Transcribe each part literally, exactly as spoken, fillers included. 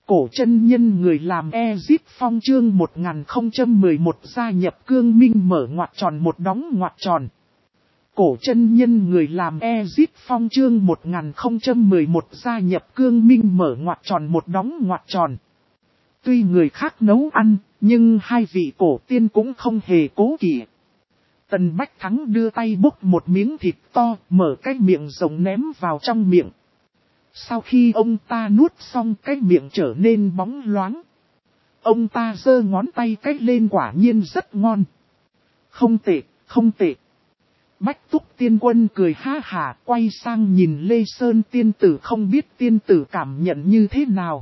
Cổ chân nhân người làm Ezip Phong chương một nghìn không trăm mười một gia nhập Cương Minh mở ngoặc tròn một đóng ngoặc tròn. Cổ chân nhân người làm Ezip Phong chương một nghìn không trăm mười một gia nhập Cương Minh mở ngoặc tròn một đóng ngoặc tròn. Tuy người khác nấu ăn, nhưng hai vị cổ tiên cũng không hề cố kỵ. Tần Bách Thắng đưa tay bốc một miếng thịt to, mở cái miệng rộng ném vào trong miệng. Sau khi ông ta nuốt xong cái miệng trở nên bóng loáng. Ông ta giơ ngón tay cái lên quả nhiên rất ngon. Không tệ, không tệ. Bách Túc Tiên Quân cười ha hả quay sang nhìn Lê Sơn Tiên Tử không biết tiên tử cảm nhận như thế nào.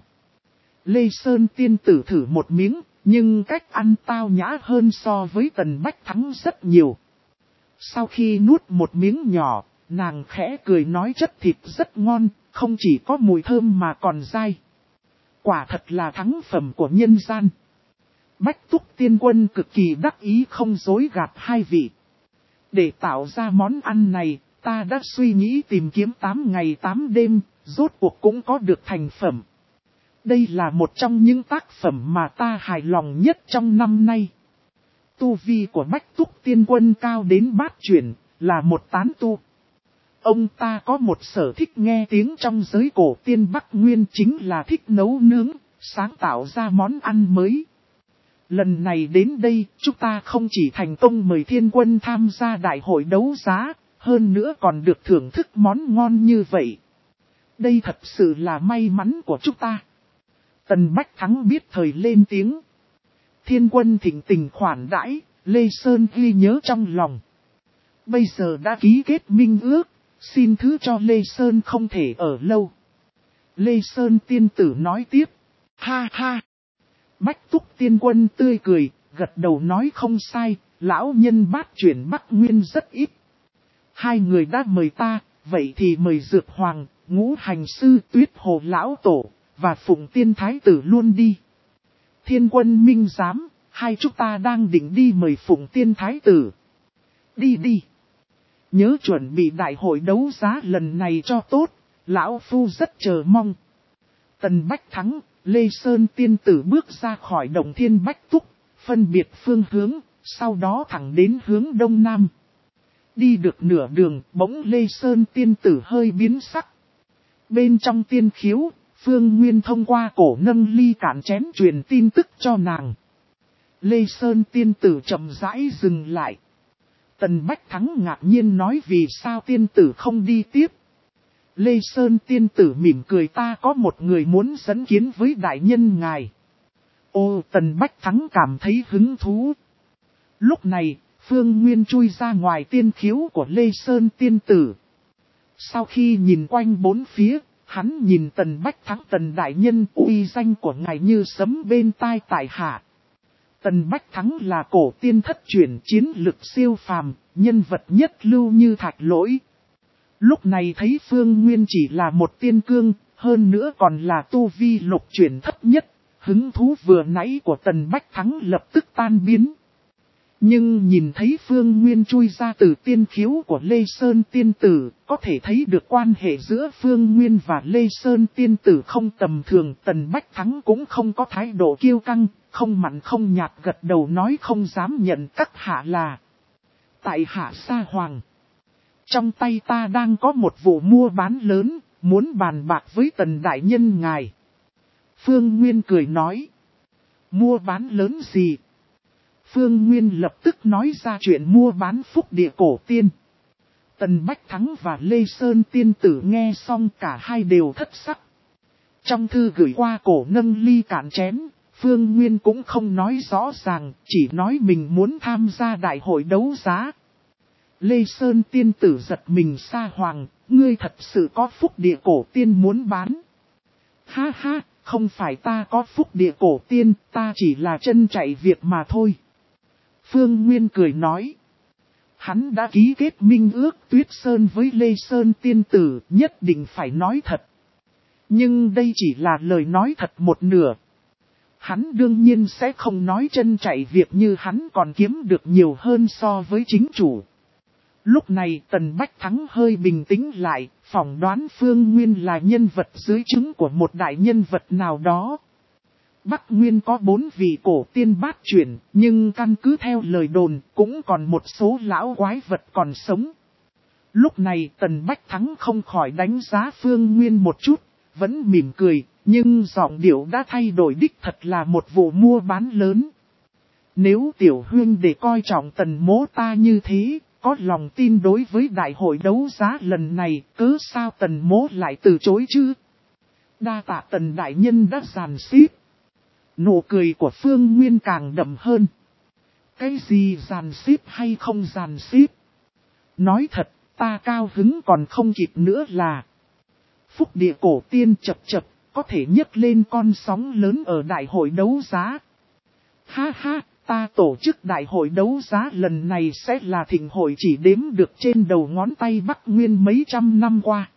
Lê Sơn Tiên Tử thử một miếng, nhưng cách ăn tao nhã hơn so với Tần Bách Thắng rất nhiều. Sau khi nuốt một miếng nhỏ, nàng khẽ cười nói chất thịt rất ngon, không chỉ có mùi thơm mà còn dai. Quả thật là thắng phẩm của nhân gian. Bách Túc Tiên Quân cực kỳ đắc ý không dối gạt hai vị. Để tạo ra món ăn này, ta đã suy nghĩ tìm kiếm tám ngày tám đêm, rốt cuộc cũng có được thành phẩm. Đây là một trong những tác phẩm mà ta hài lòng nhất trong năm nay. Tu vi của Bách Túc Tiên Quân cao đến bát chuyển, là một tán tu. Ông ta có một sở thích nghe tiếng trong giới cổ tiên Bắc Nguyên chính là thích nấu nướng, sáng tạo ra món ăn mới. Lần này đến đây, chúng ta không chỉ thành công mời Thiên Quân tham gia đại hội đấu giá, hơn nữa còn được thưởng thức món ngon như vậy. Đây thật sự là may mắn của chúng ta. Tần Bách Thắng biết thời lên tiếng. Thiên Quân thịnh tình khoản đãi, Lê Sơn ghi nhớ trong lòng. Bây giờ đã ký kết minh ước, xin thứ cho Lê Sơn không thể ở lâu. Lê Sơn tiên tử nói tiếp. Ha ha. Bách Túc Tiên Quân tươi cười, gật đầu nói không sai, lão nhân bát chuyển Bắc Nguyên rất ít. Hai người đã mời ta, vậy thì mời Dược Hoàng, Ngũ Hành Sư, Tuyết Hồ Lão Tổ, và Phụng Tiên Thái Tử luôn đi. Thiên Quân minh giám, hai chúng ta đang định đi mời Phụng Tiên Thái Tử. Đi đi. Nhớ chuẩn bị đại hội đấu giá lần này cho tốt, lão phu rất chờ mong. Tần Bách Thắng, Lê Sơn Tiên Tử bước ra khỏi động thiên Bách Túc, phân biệt phương hướng, sau đó thẳng đến hướng đông nam. Đi được nửa đường, bỗng Lê Sơn Tiên Tử hơi biến sắc. Bên trong tiên khiếu, Phương Nguyên thông qua cổ nâng ly cạn chén truyền tin tức cho nàng. Lê Sơn Tiên Tử chậm rãi dừng lại. Tần Bách Thắng ngạc nhiên nói vì sao tiên tử không đi tiếp. Lê Sơn Tiên Tử mỉm cười ta có một người muốn dẫn kiến với đại nhân ngài. Ô Tần Bách Thắng cảm thấy hứng thú. Lúc này, Phương Nguyên chui ra ngoài tiên khiếu của Lê Sơn Tiên Tử. Sau khi nhìn quanh bốn phía, hắn nhìn Tần Bách Thắng Tần đại nhân uy danh của ngài như sấm bên tai tại hạ. Tần Bách Thắng là cổ tiên thất truyền chiến lực siêu phàm, nhân vật nhất lưu như Thạch Lỗi. Lúc này thấy Phương Nguyên chỉ là một tiên cương, hơn nữa còn là tu vi lục chuyển thấp nhất, hứng thú vừa nãy của Tần Bách Thắng lập tức tan biến. Nhưng nhìn thấy Phương Nguyên chui ra từ tiên khiếu của Lê Sơn Tiên Tử, có thể thấy được quan hệ giữa Phương Nguyên và Lê Sơn Tiên Tử không tầm thường. Tần Bách Thắng cũng không có thái độ kiêu căng, không mặn không nhạt gật đầu nói không dám nhận các hạ là. Tại hạ Sa Hoàng. Trong tay ta đang có một vụ mua bán lớn, muốn bàn bạc với Tần đại nhân ngài. Phương Nguyên cười nói. Mua bán lớn gì? Phương Nguyên lập tức nói ra chuyện mua bán phúc địa cổ tiên. Tần Bách Thắng và Lê Sơn Tiên Tử nghe xong cả hai đều thất sắc. Trong thư gửi qua cổ nâng ly cạn chén, Phương Nguyên cũng không nói rõ ràng, chỉ nói mình muốn tham gia đại hội đấu giá. Lê Sơn Tiên Tử giật mình Sa Hoàng, ngươi thật sự có phúc địa cổ tiên muốn bán. Ha ha, không phải ta có phúc địa cổ tiên, ta chỉ là chân chạy việc mà thôi. Phương Nguyên cười nói. Hắn đã ký kết minh ước Tuyết Sơn với Lê Sơn Tiên Tử, nhất định phải nói thật. Nhưng đây chỉ là lời nói thật một nửa. Hắn đương nhiên sẽ không nói chân chạy việc như hắn còn kiếm được nhiều hơn so với chính chủ. Lúc này Tần Bách Thắng hơi bình tĩnh lại, phỏng đoán Phương Nguyên là nhân vật dưới trướng của một đại nhân vật nào đó. Bắc Nguyên có bốn vị cổ tiên bát chuyển, nhưng căn cứ theo lời đồn, cũng còn một số lão quái vật còn sống. Lúc này Tần Bách Thắng không khỏi đánh giá Phương Nguyên một chút, vẫn mỉm cười, nhưng giọng điệu đã thay đổi đích thật là một vụ mua bán lớn. Nếu tiểu huynh để coi trọng Tần mỗ ta như thế, có lòng tin đối với đại hội đấu giá lần này, cớ sao Tần mỗ lại từ chối chứ? Đa tạ Tần đại nhân đã giàn xếp. Nụ cười của Phương Nguyên càng đậm hơn. Cái gì giàn xếp hay không giàn xếp? Nói thật, ta cao hứng còn không kịp nữa là phúc địa cổ tiên chập chập, có thể nhấc lên con sóng lớn ở đại hội đấu giá. Ha ha, ta tổ chức đại hội đấu giá lần này sẽ là thịnh hội chỉ đếm được trên đầu ngón tay Bắc Nguyên mấy trăm năm qua.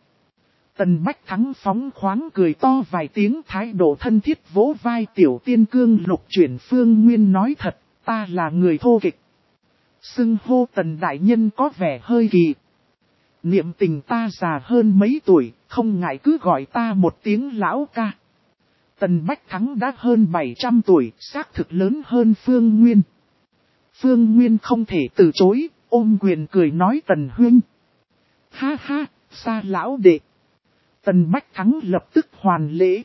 Tần Bách Thắng phóng khoáng cười to vài tiếng, thái độ thân thiết vỗ vai tiểu tiên cương lục chuyển. Phương Nguyên nói thật, ta là người thô kịch. Xưng hô Tần đại nhân có vẻ hơi kỳ. Niệm tình ta già hơn mấy tuổi, không ngại cứ gọi ta một tiếng lão ca. Tần Bách Thắng đã hơn bảy trăm tuổi, xác thực lớn hơn Phương Nguyên. Phương Nguyên không thể từ chối, ôm quyền cười nói Tần huynh. Ha ha, xa lão đệ. Tần Bách Thắng lập tức hoàn lễ.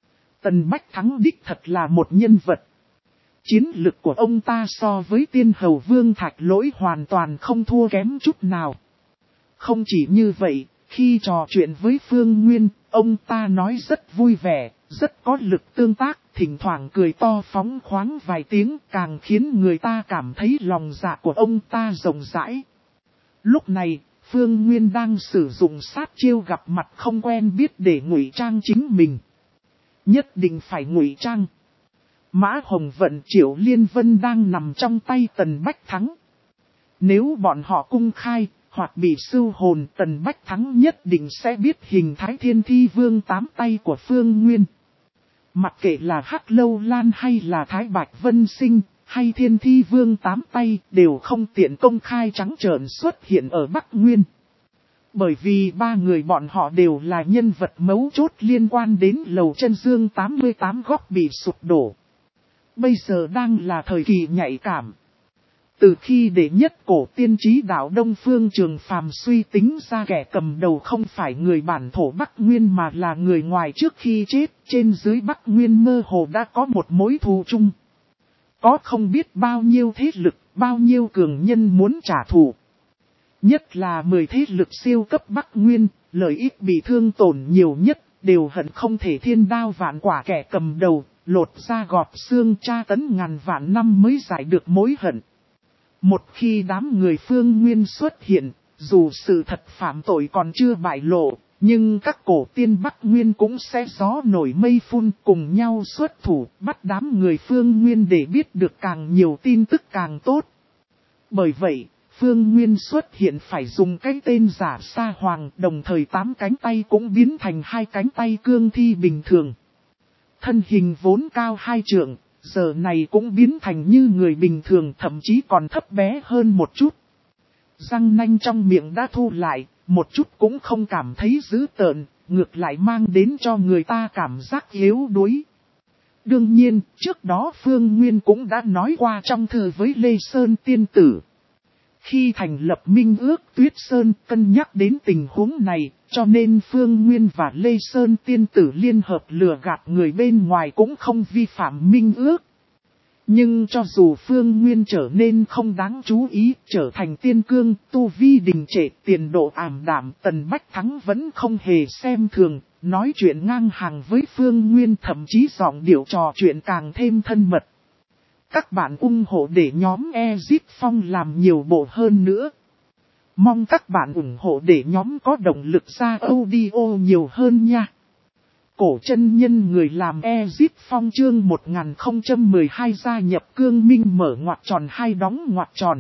Tần Bách Thắng đích thật là một nhân vật. Chiến lực của ông ta so với tiên hầu Vương Thạch Lỗi hoàn toàn không thua kém chút nào. Không chỉ như vậy, khi trò chuyện với Phương Nguyên, ông ta nói rất vui vẻ, rất có lực tương tác, thỉnh thoảng cười to phóng khoáng vài tiếng, càng khiến người ta cảm thấy lòng dạ của ông ta rộng rãi. Lúc này, Phương Nguyên đang sử dụng sát chiêu gặp mặt không quen biết để ngụy trang chính mình. Nhất định phải ngụy trang. Mã Hồng Vận Triệu Liên Vân đang nằm trong tay Tần Bách Thắng. Nếu bọn họ cung khai, hoặc bị sưu hồn, Tần Bách Thắng nhất định sẽ biết hình thái Thiên Thi Vương tám tay của Phương Nguyên. Mặc kệ là Hắc Lâu Lan hay là Thái Bạch Vân Sinh, hay Thiên Thi Vương tám tay, đều không tiện công khai trắng trợn xuất hiện ở Bắc Nguyên. Bởi vì ba người bọn họ đều là nhân vật mấu chốt liên quan đến lầu chân dương tám mươi tám góc bị sụp đổ. Bây giờ đang là thời kỳ nhạy cảm. Từ khi đệ nhất cổ tiên trí đạo Đông Phương Trường Phàm suy tính ra kẻ cầm đầu không phải người bản thổ Bắc Nguyên mà là người ngoài, trước khi chết, trên dưới Bắc Nguyên mơ hồ đã có một mối thù chung. Có không biết bao nhiêu thế lực, bao nhiêu cường nhân muốn trả thù. Nhất là mười thế lực siêu cấp Bắc Nguyên, lợi ích bị thương tổn nhiều nhất, đều hận không thể thiên đao vạn quả kẻ cầm đầu, lột da gọt xương tra tấn ngàn vạn năm mới giải được mối hận. Một khi đám người Phương Nguyên xuất hiện, dù sự thật phạm tội còn chưa bại lộ, nhưng các cổ tiên Bắc Nguyên cũng sẽ gió nổi mây phun cùng nhau xuất thủ, bắt đám người Phương Nguyên để biết được càng nhiều tin tức càng tốt. Bởi vậy, Phương Nguyên xuất hiện phải dùng cái tên giả Sa Hoàng, đồng thời tám cánh tay cũng biến thành hai cánh tay cương thi bình thường. Thân hình vốn cao hai trượng, giờ này cũng biến thành như người bình thường, thậm chí còn thấp bé hơn một chút. Răng nanh trong miệng đã thu lại, một chút cũng không cảm thấy dữ tợn, ngược lại mang đến cho người ta cảm giác yếu đuối. Đương nhiên, trước đó Phương Nguyên cũng đã nói qua trong thư với Lê Sơn Tiên Tử. Khi thành lập minh ước Tuyết Sơn cân nhắc đến tình huống này, cho nên Phương Nguyên và Lê Sơn Tiên Tử liên hợp lừa gạt người bên ngoài cũng không vi phạm minh ước. Nhưng cho dù Phương Nguyên trở nên không đáng chú ý, trở thành tiên cương, tu vi đình trệ, tiền độ ảm đạm, Tần Bách Thắng vẫn không hề xem thường, nói chuyện ngang hàng với Phương Nguyên, thậm chí giọng điệu trò chuyện càng thêm thân mật. Các bạn ủng hộ để nhóm Ezip Phong làm nhiều bộ hơn nữa. Mong các bạn ủng hộ để nhóm có động lực ra audio nhiều hơn nha. Cổ chân nhân người làm Ezip Phong chương một nghìn không trăm mười hai gia nhập cương minh mở ngoặc tròn hai đóng ngoặc tròn.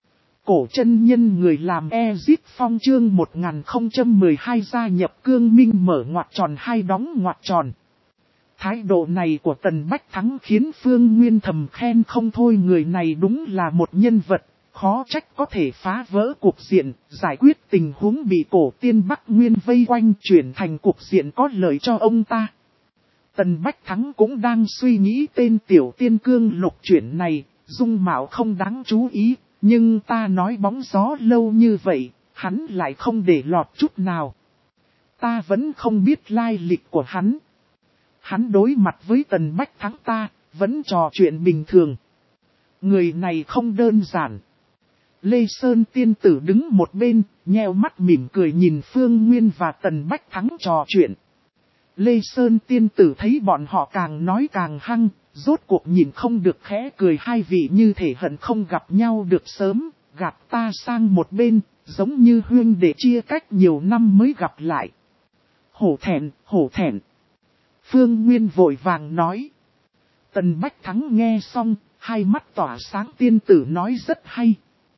Cổ chân nhân người làm Ezip Phong chương một nghìn không trăm mười hai gia nhập cương minh mở ngoặc tròn hai đóng ngoặc tròn. Thái độ này của Tần Bách Thắng khiến Phương Nguyên thầm khen không thôi, người này đúng là một nhân vật, khó trách có thể phá vỡ cục diện, giải quyết tình huống bị cổ tiên Bắc Nguyên vây quanh chuyển thành cục diện có lợi cho ông ta. Tần Bách Thắng cũng đang suy nghĩ tên tiểu tiên cương lục chuyển này, dung mạo không đáng chú ý, nhưng ta nói bóng gió lâu như vậy, hắn lại không để lọt chút nào. Ta vẫn không biết lai lịch của hắn. Hắn đối mặt với Tần Bách Thắng ta, vẫn trò chuyện bình thường. Người này không đơn giản. Lê Sơn tiên tử đứng một bên, nheo mắt mỉm cười nhìn Phương Nguyên và Tần Bách Thắng trò chuyện. Lê Sơn tiên tử thấy bọn họ càng nói càng hăng, rốt cuộc nhìn không được khẽ cười, hai vị như thể hận không gặp nhau được sớm, gạt ta sang một bên, giống như huynh đệ chia cách nhiều năm mới gặp lại. Hổ thẹn, hổ thẹn. Phương Nguyên vội vàng nói. Tần Bách Thắng nghe xong, hai mắt tỏa sáng, tiên tử nói rất hay.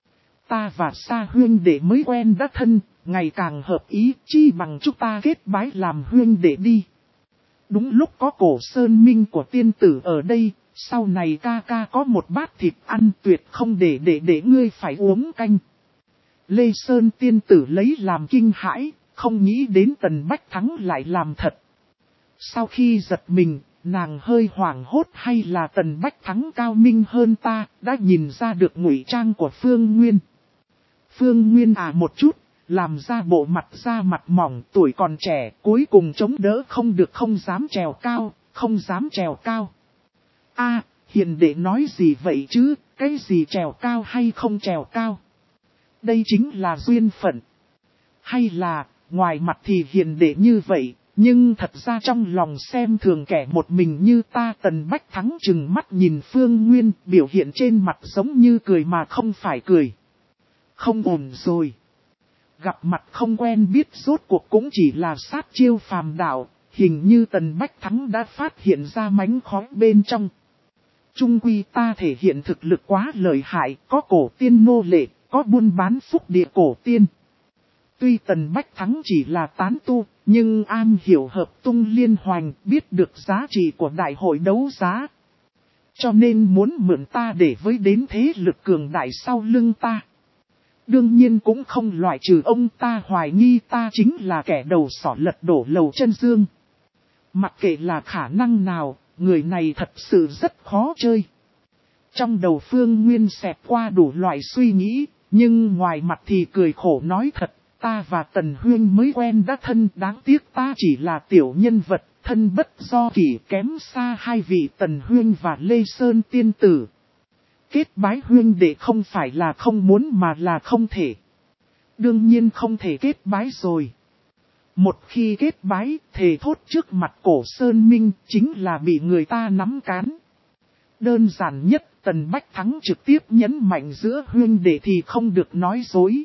Ta và Sa huynh đệ mới quen đã thân, ngày càng hợp ý, chi bằng chúng ta kết bái làm huynh đệ đi. Đúng lúc có Cổ Sơn Minh của tiên tử ở đây, sau này ca ca có một bát thịt ăn tuyệt không để để để ngươi phải uống canh. Lê Sơn tiên tử lấy làm kinh hãi, không nghĩ đến Tần Bách Thắng lại làm thật. Sau khi giật mình, nàng hơi hoảng hốt, hay là Tần Bách Thắng cao minh hơn ta, đã nhìn ra được ngụy trang của Phương Nguyên. Phương Nguyên à một chút, làm ra bộ mặt da mặt mỏng, tuổi còn trẻ, cuối cùng chống đỡ không được, không dám trèo cao, không dám trèo cao. A, hiền đệ nói gì vậy chứ, cái gì trèo cao hay không trèo cao? Đây chính là duyên phận. Hay là, ngoài mặt thì hiền đệ như vậy, nhưng thật ra trong lòng xem thường kẻ một mình như ta. Tần Bách Thắng trừng mắt nhìn Phương Nguyên, biểu hiện trên mặt giống như cười mà không phải cười. Không ổn rồi. Gặp mặt không quen biết rốt cuộc cũng chỉ là sát chiêu phàm đạo, hình như Tần Bách Thắng đã phát hiện ra mánh khóe bên trong. Trung quy ta thể hiện thực lực quá lợi hại, có cổ tiên nô lệ, có buôn bán phúc địa cổ tiên. Tuy Tần Bách Thắng chỉ là tán tu, nhưng an hiểu hợp tung liên hoành, biết được giá trị của đại hội đấu giá. Cho nên muốn mượn ta để với đến thế lực cường đại sau lưng ta. Đương nhiên cũng không loại trừ ông ta hoài nghi ta chính là kẻ đầu sỏ lật đổ lầu chân dương. Mặc kệ là khả năng nào, người này thật sự rất khó chơi. Trong đầu Phương Nguyên xẹt qua đủ loại suy nghĩ, nhưng ngoài mặt thì cười khổ nói thật, ta và Tần Huyên mới quen đã thân, đáng tiếc ta chỉ là tiểu nhân vật, thân bất do kỷ, kém xa hai vị Tần Huyên và Lê Sơn tiên tử. Kết bái huyên đệ không phải là không muốn mà là không thể. Đương nhiên không thể kết bái rồi. Một khi kết bái, thề thốt trước mặt Cổ Sơn Minh chính là bị người ta nắm cán. Đơn giản nhất, Tần Bách Thắng trực tiếp nhấn mạnh giữa huyên đệ thì không được nói dối.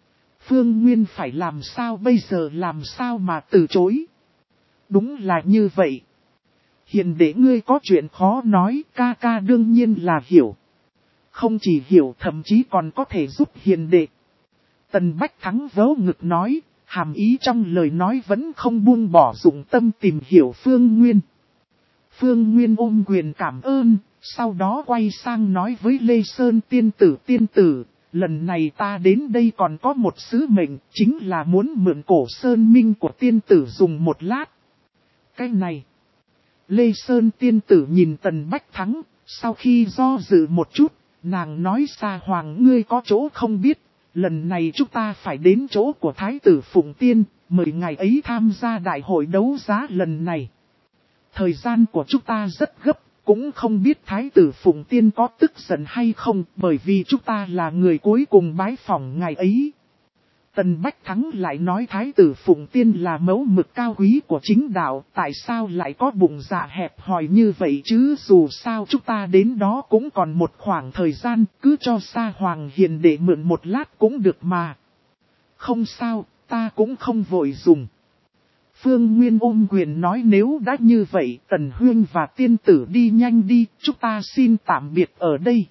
Phương Nguyên phải làm sao bây giờ, làm sao mà từ chối. Đúng là như vậy. Hiền đệ ngươi có chuyện khó nói, ca ca đương nhiên là hiểu. Không chỉ hiểu, thậm chí còn có thể giúp hiền đệ. Tần Bách Thắng vớ ngực nói, hàm ý trong lời nói vẫn không buông bỏ dụng tâm tìm hiểu Phương Nguyên. Phương Nguyên ôm quyền cảm ơn, sau đó quay sang nói với Lê Sơn tiên tử tiên tử, lần này ta đến đây còn có một sứ mệnh, chính là muốn mượn Cổ Sơn Minh của tiên tử dùng một lát. Cái này, Lê Sơn tiên tử nhìn Tần Bách Thắng, sau khi do dự một chút, nàng nói Sa Hoàng ngươi có chỗ không biết, lần này chúng ta phải đến chỗ của Thái tử Phụng Tiên, mời ngài ấy tham gia đại hội đấu giá lần này. Thời gian của chúng ta rất gấp, cũng không biết Thái tử Phụng Tiên có tức giận hay không, bởi vì chúng ta là người cuối cùng bái phỏng ngài ấy. Tần Bách Thắng lại nói Thái tử Phụng Tiên là mẫu mực cao quý của chính đạo, tại sao lại có bụng dạ hẹp hòi như vậy chứ, dù sao chúng ta đến đó cũng còn một khoảng thời gian, cứ cho Sa Hoàng hiền để mượn một lát cũng được mà. Không sao, ta cũng không vội dùng. Phương Nguyên ôm quyền nói nếu đã như vậy, Tần Huyên và tiên tử đi nhanh đi, chúng ta xin tạm biệt ở đây.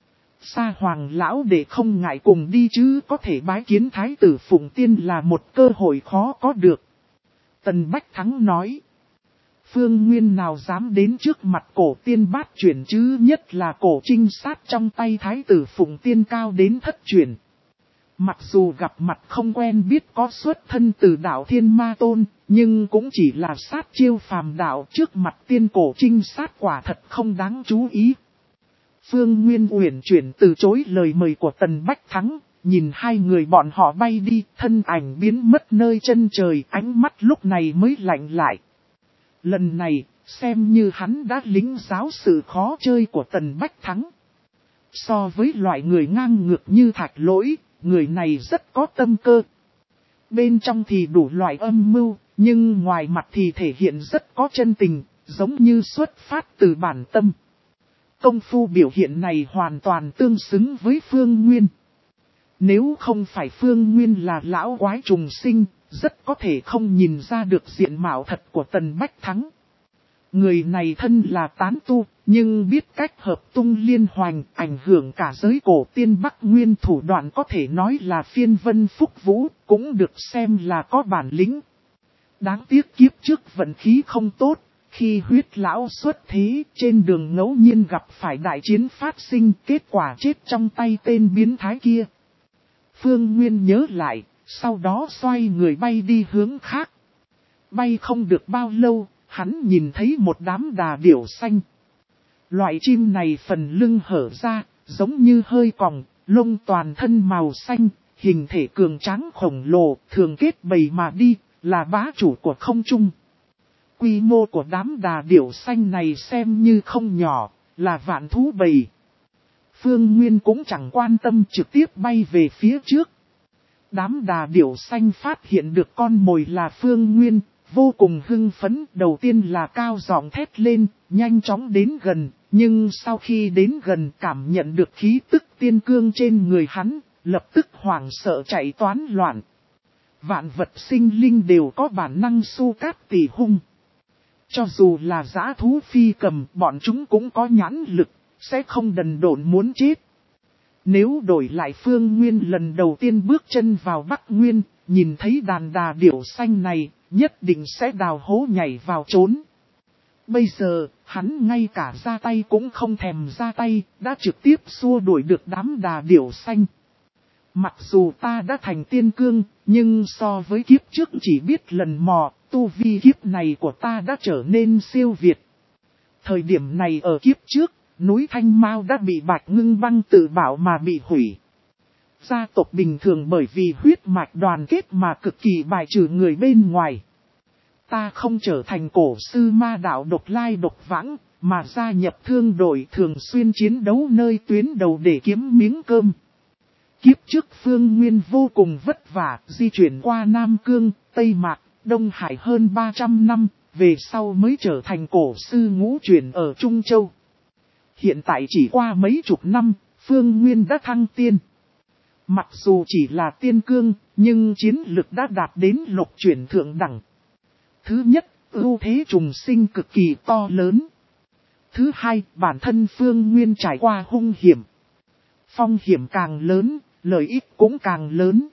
Sa Hoàng lão để không ngại cùng đi chứ, có thể bái kiến Thái tử Phụng Tiên là một cơ hội khó có được. Tần Bách Thắng nói. Phương Nguyên nào dám đến trước mặt Cổ Tiên bát chuyển chứ, nhất là cổ trinh sát trong tay Thái tử Phụng Tiên cao đến thất chuyển. Mặc dù gặp mặt không quen biết có xuất thân từ đạo Thiên Ma Tôn, Nhưng cũng chỉ là sát chiêu phàm đạo, trước mặt tiên cổ trinh sát quả thật không đáng chú ý. Phương Nguyên uyển chuyển từ chối lời mời của Tần Bách Thắng, nhìn hai người bọn họ bay đi, thân ảnh biến mất nơi chân trời, ánh mắt lúc này mới lạnh lại. Lần này, xem như hắn đã lĩnh giáo sự khó chơi của Tần Bách Thắng. So với loại người ngang ngược như Thạch Lỗi, người này rất có tâm cơ. Bên trong thì đủ loại âm mưu, nhưng ngoài mặt thì thể hiện rất có chân tình, giống như xuất phát từ bản tâm. Công phu biểu hiện này hoàn toàn tương xứng với Phương Nguyên. Nếu không phải Phương Nguyên là lão quái trùng sinh, rất có thể không nhìn ra được diện mạo thật của Tần Bách Thắng. Người này thân là tán tu, nhưng biết cách hợp tung liên hoành, ảnh hưởng cả giới cổ tiên Bắc Nguyên, thủ đoạn có thể nói là phiên vân phúc vũ, cũng được xem là có bản lĩnh. Đáng tiếc kiếp trước vận khí không tốt, khi huyết lão xuất thế, trên đường ngẫu nhiên gặp phải đại chiến phát sinh, kết quả chết trong tay tên biến thái kia. Phương Nguyên nhớ lại, sau đó xoay người bay đi hướng khác. Bay không được bao lâu, hắn nhìn thấy một đám đà điểu xanh. Loại chim này phần lưng hở ra, giống như hơi còng, lông toàn thân màu xanh, hình thể cường tráng khổng lồ, thường kết bầy mà đi, là bá chủ của không trung. Quy mô của đám đà điểu xanh này xem như không nhỏ, là vạn thú bầy. Phương Nguyên cũng chẳng quan tâm, trực tiếp bay về phía trước. Đám đà điểu xanh phát hiện được con mồi là Phương Nguyên, vô cùng hưng phấn, đầu tiên là cao giọng thét lên, nhanh chóng đến gần, nhưng sau khi đến gần cảm nhận được khí tức tiên cương trên người hắn, lập tức hoảng sợ chạy toán loạn. Vạn vật sinh linh đều có bản năng su cát tỉ hung. Cho dù là dã thú phi cầm, bọn chúng cũng có nhãn lực, sẽ không đần độn muốn chết. Nếu đổi lại Phương Nguyên lần đầu tiên bước chân vào Bắc Nguyên, nhìn thấy đàn đà điểu xanh này, nhất định sẽ đào hố nhảy vào trốn. Bây giờ, hắn ngay cả ra tay cũng không thèm ra tay, đã trực tiếp xua đuổi được đám đà điểu xanh. Mặc dù ta đã thành tiên cương, nhưng so với kiếp trước chỉ biết lần mò, tu vi kiếp này của ta đã trở nên siêu việt. Thời điểm này ở kiếp trước, núi Thanh Mao đã bị Bạch Ngưng Băng tự bảo mà bị hủy. Gia tộc bình thường bởi vì huyết mạch đoàn kết mà cực kỳ bài trừ người bên ngoài. Ta không trở thành cổ sư ma đạo độc lai độc vãng, mà gia nhập thương đội thường xuyên chiến đấu nơi tuyến đầu để kiếm miếng cơm. Kiếp trước Phương Nguyên vô cùng vất vả, di chuyển qua Nam Cương, Tây Mạc, Đông Hải hơn ba trăm năm, về sau mới trở thành cổ sư ngũ chuyển ở Trung Châu. Hiện tại chỉ qua mấy chục năm, Phương Nguyên đã thăng tiên. Mặc dù chỉ là tiên cương, nhưng chiến lực đã đạt đến lục chuyển thượng đẳng. Thứ nhất, ưu thế trùng sinh cực kỳ to lớn. Thứ hai, bản thân Phương Nguyên trải qua hung hiểm. Phong hiểm càng lớn, lợi ích cũng càng lớn.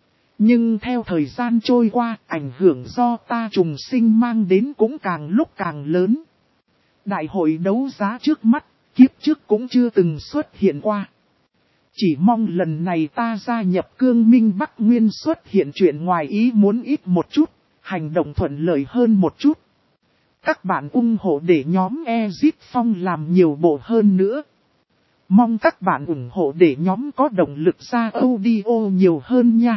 Nhưng theo thời gian trôi qua, ảnh hưởng do ta trùng sinh mang đến cũng càng lúc càng lớn. Đại hội đấu giá trước mắt, kiếp trước cũng chưa từng xuất hiện qua. Chỉ mong lần này ta gia nhập Cương Minh Bắc Nguyên xuất hiện chuyện ngoài ý muốn ít một chút, hành động thuận lợi hơn một chút. Các bạn ủng hộ để nhóm Exit Phong làm nhiều bộ hơn nữa. Mong các bạn ủng hộ để nhóm có động lực ra audio nhiều hơn nha.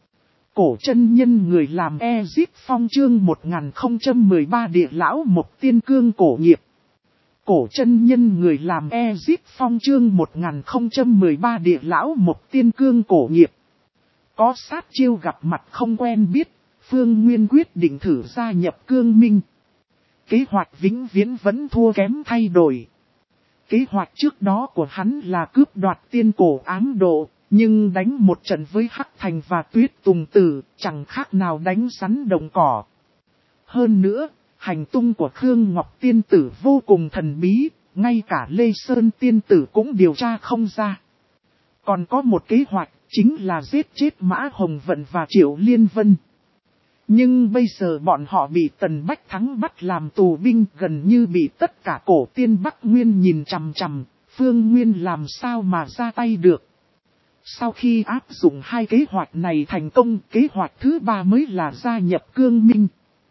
Cổ chân nhân người làm Exit Phong chương một nghìn không trăm mười ba địa lão một tiên cương cổ nghiệp. Cổ chân nhân người làm Exit Phong chương một nghìn không trăm mười ba địa lão một tiên cương cổ nghiệp. Có sát chiêu gặp mặt không quen biết, Phương Nguyên quyết định thử gia nhập Cương Minh. Kế hoạch vĩnh viễn vẫn thua kém thay đổi. Kế hoạch trước đó của hắn là cướp đoạt tiên cổ ám độ, nhưng đánh một trận với Hắc Thành và Tuyết Tùng Tử, chẳng khác nào đánh rắn đồng cỏ. Hơn nữa, hành tung của Khương Ngọc Tiên Tử vô cùng thần bí, ngay cả Lê Sơn Tiên Tử cũng điều tra không ra. Còn có một kế hoạch, chính là giết chết Mã Hồng Vận và Triệu Liên Vân. Nhưng bây giờ bọn họ bị Tần Bách Thắng bắt làm tù binh, gần như bị tất cả cổ tiên Bắc Nguyên nhìn chằm chằm, Phương Nguyên làm sao mà ra tay được. Sau khi áp dụng hai kế hoạch này thành công, kế hoạch thứ ba mới là gia nhập Cương Minh.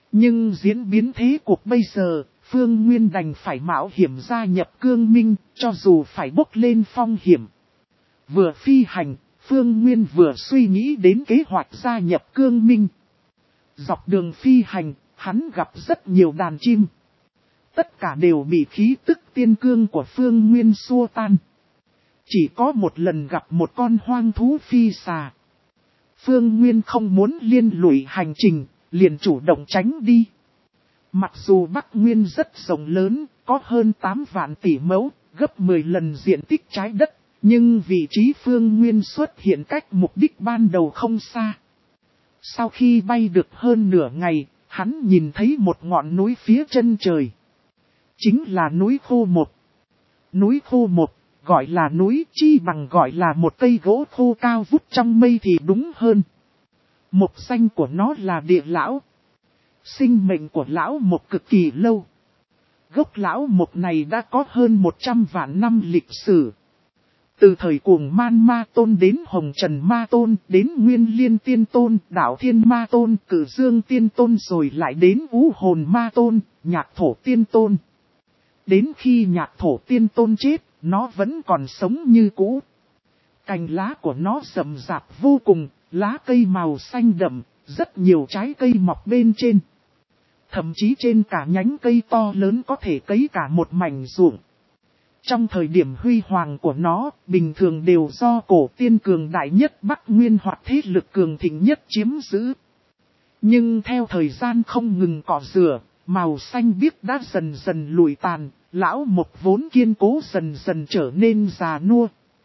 Nhưng diễn biến thế cuộc bây giờ, Phương Nguyên đành phải mạo hiểm gia nhập Cương Minh, cho dù phải bốc lên phong hiểm. Vừa phi hành, Phương Nguyên vừa suy nghĩ đến kế hoạch gia nhập Cương Minh. Dọc đường phi hành, hắn gặp rất nhiều đàn chim. Tất cả đều bị khí tức tiên cương của Phương Nguyên xua tan. Chỉ có một lần gặp một con hoang thú phi xà. Phương Nguyên không muốn liên lụy hành trình, liền chủ động tránh đi. Mặc dù Bắc Nguyên rất rộng lớn, có hơn tám vạn tỷ mẫu, gấp mười lần diện tích trái đất, nhưng vị trí Phương Nguyên xuất hiện cách mục đích ban đầu không xa. Sau khi bay được hơn nửa ngày, hắn nhìn thấy một ngọn núi phía chân trời. Chính là núi Khô Một. Núi Khô Một, gọi là núi chi bằng gọi là một cây gỗ khô cao vút trong mây thì đúng hơn. Mục danh của nó là địa lão. Sinh mệnh của lão mục cực kỳ lâu. Gốc lão mục này đã có hơn một trăm vạn năm lịch sử. Từ thời Cuồng Man Ma Tôn đến Hồng Trần Ma Tôn, đến Nguyên Liên Tiên Tôn, Đạo Thiên Ma Tôn, Cử Dương Tiên Tôn rồi lại đến Ú Hồn Ma Tôn, Nhạc Thổ Tiên Tôn. Đến khi Nhạc Thổ Tiên Tôn chết, nó vẫn còn sống như cũ. Cành lá của nó rậm rạp vô cùng, lá cây màu xanh đậm, rất nhiều trái cây mọc bên trên. Thậm chí trên cả nhánh cây to lớn có thể cấy cả một mảnh ruộng. Trong thời điểm huy hoàng của nó, bình thường đều do cổ tiên cường đại nhất Bắc Nguyên hoặc thế lực cường thịnh nhất chiếm giữ. Nhưng theo thời gian không ngừng cọ rửa, màu xanh biếc đã dần dần lụi tàn, lão mục vốn kiên cố dần dần trở nên già nua.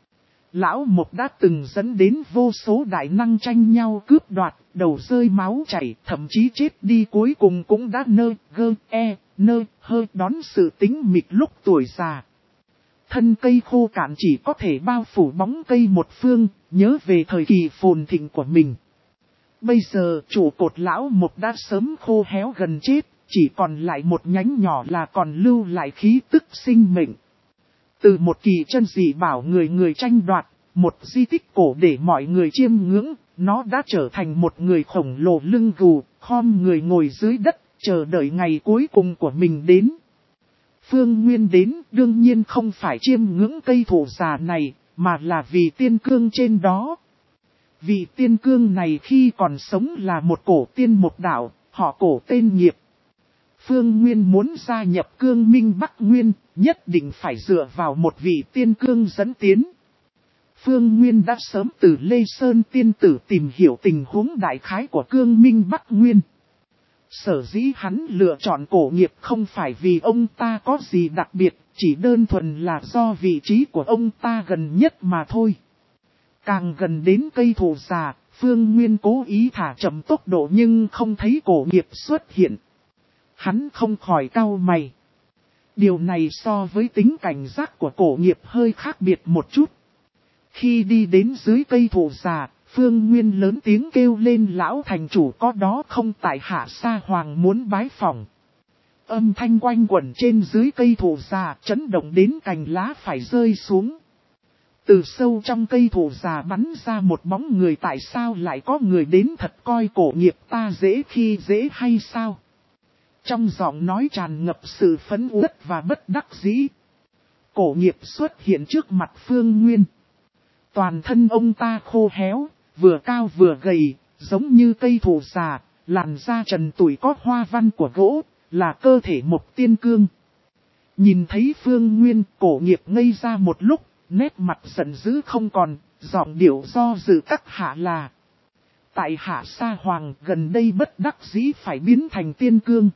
Lão mục đã từng dẫn đến vô số đại năng tranh nhau cướp đoạt, đầu rơi máu chảy, thậm chí chết đi cuối cùng cũng đã nơ, gơ, e, nơ, hơ đón sự tính mịt lúc tuổi già. Thân cây khô cạn chỉ có thể bao phủ bóng cây một phương, nhớ về thời kỳ phồn thịnh của mình. Bây giờ trụ cột lão mục đã sớm khô héo gần chết, chỉ còn lại một nhánh nhỏ là còn lưu lại khí tức sinh mệnh. Từ một kỳ chân dị bảo người người tranh đoạt, một di tích cổ để mọi người chiêm ngưỡng, nó đã trở thành một người khổng lồ lưng gù, khom người ngồi dưới đất, chờ đợi ngày cuối cùng của mình đến. Phương Nguyên đến đương nhiên không phải chiêm ngưỡng cây thụ già này, mà là vì tiên cương trên đó. Vị tiên cương này khi còn sống là một cổ tiên một đạo, họ cổ tên Nghiệp. Phương Nguyên muốn gia nhập Cương Minh Bắc Nguyên, nhất định phải dựa vào một vị tiên cương dẫn tiến. Phương Nguyên đã sớm từ Lê Sơn tiên tử tìm hiểu tình huống đại khái của Cương Minh Bắc Nguyên. Sở dĩ hắn lựa chọn cổ Nghiệp không phải vì ông ta có gì đặc biệt, chỉ đơn thuần là do vị trí của ông ta gần nhất mà thôi. Càng gần đến cây thụ già, Phương Nguyên cố ý thả chậm tốc độ nhưng không thấy cổ Nghiệp xuất hiện. Hắn không khỏi cau mày. Điều này so với tính cảnh giác của cổ Nghiệp hơi khác biệt một chút. Khi đi đến dưới cây thụ già, Phương Nguyên lớn tiếng kêu lên lão thành chủ có đó không tại hạ sa hoàng muốn bái phỏng. Âm thanh quanh quẩn trên dưới cây thụ già chấn động đến cành lá phải rơi xuống. Từ sâu trong cây thụ già bắn ra một bóng người, tại sao lại có người đến thật coi cổ Nghiệp ta dễ khi dễ hay sao? Trong giọng nói tràn ngập sự phẫn uất và bất đắc dĩ. Cổ Nghiệp xuất hiện trước mặt Phương Nguyên. Toàn thân ông ta khô héo, vừa cao vừa gầy, giống như cây thụ già, làn da trần trụi có hoa văn của gỗ, là cơ thể một tiên cương. Nhìn thấy Phương Nguyên, cổ Nghiệp ngây ra một lúc, nét mặt giận dữ không còn, giọng điệu do dự các hạ là. Tại hạ Sa Hoàng gần đây bất đắc dĩ phải biến thành tiên cương.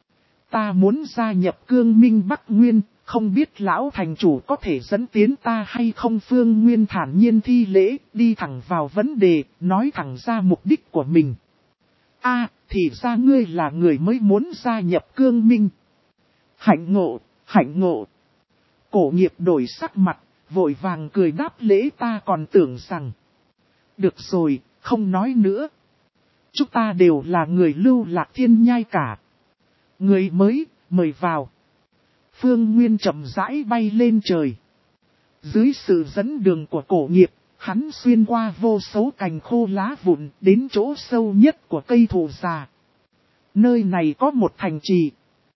Ta muốn gia nhập Cương Minh Bắc Nguyên, không biết lão thành chủ có thể dẫn tiến ta hay không? Phương Nguyên thản nhiên thi lễ, đi thẳng vào vấn đề, nói thẳng ra mục đích của mình. A, thì ra ngươi là người mới muốn gia nhập Cương Minh. Hạnh ngộ, hạnh ngộ. Cổ Nghiệp đổi sắc mặt, vội vàng cười đáp lễ, ta còn tưởng rằng. Được rồi, không nói nữa. Chúng ta đều là người lưu lạc thiên nhai cả. Người mới, mời vào. Phương Nguyên chậm rãi bay lên trời. Dưới sự dẫn đường của cổ Nghiệp, hắn xuyên qua vô số cành khô lá vụn đến chỗ sâu nhất của cây thụ già. Nơi này có một thành trì.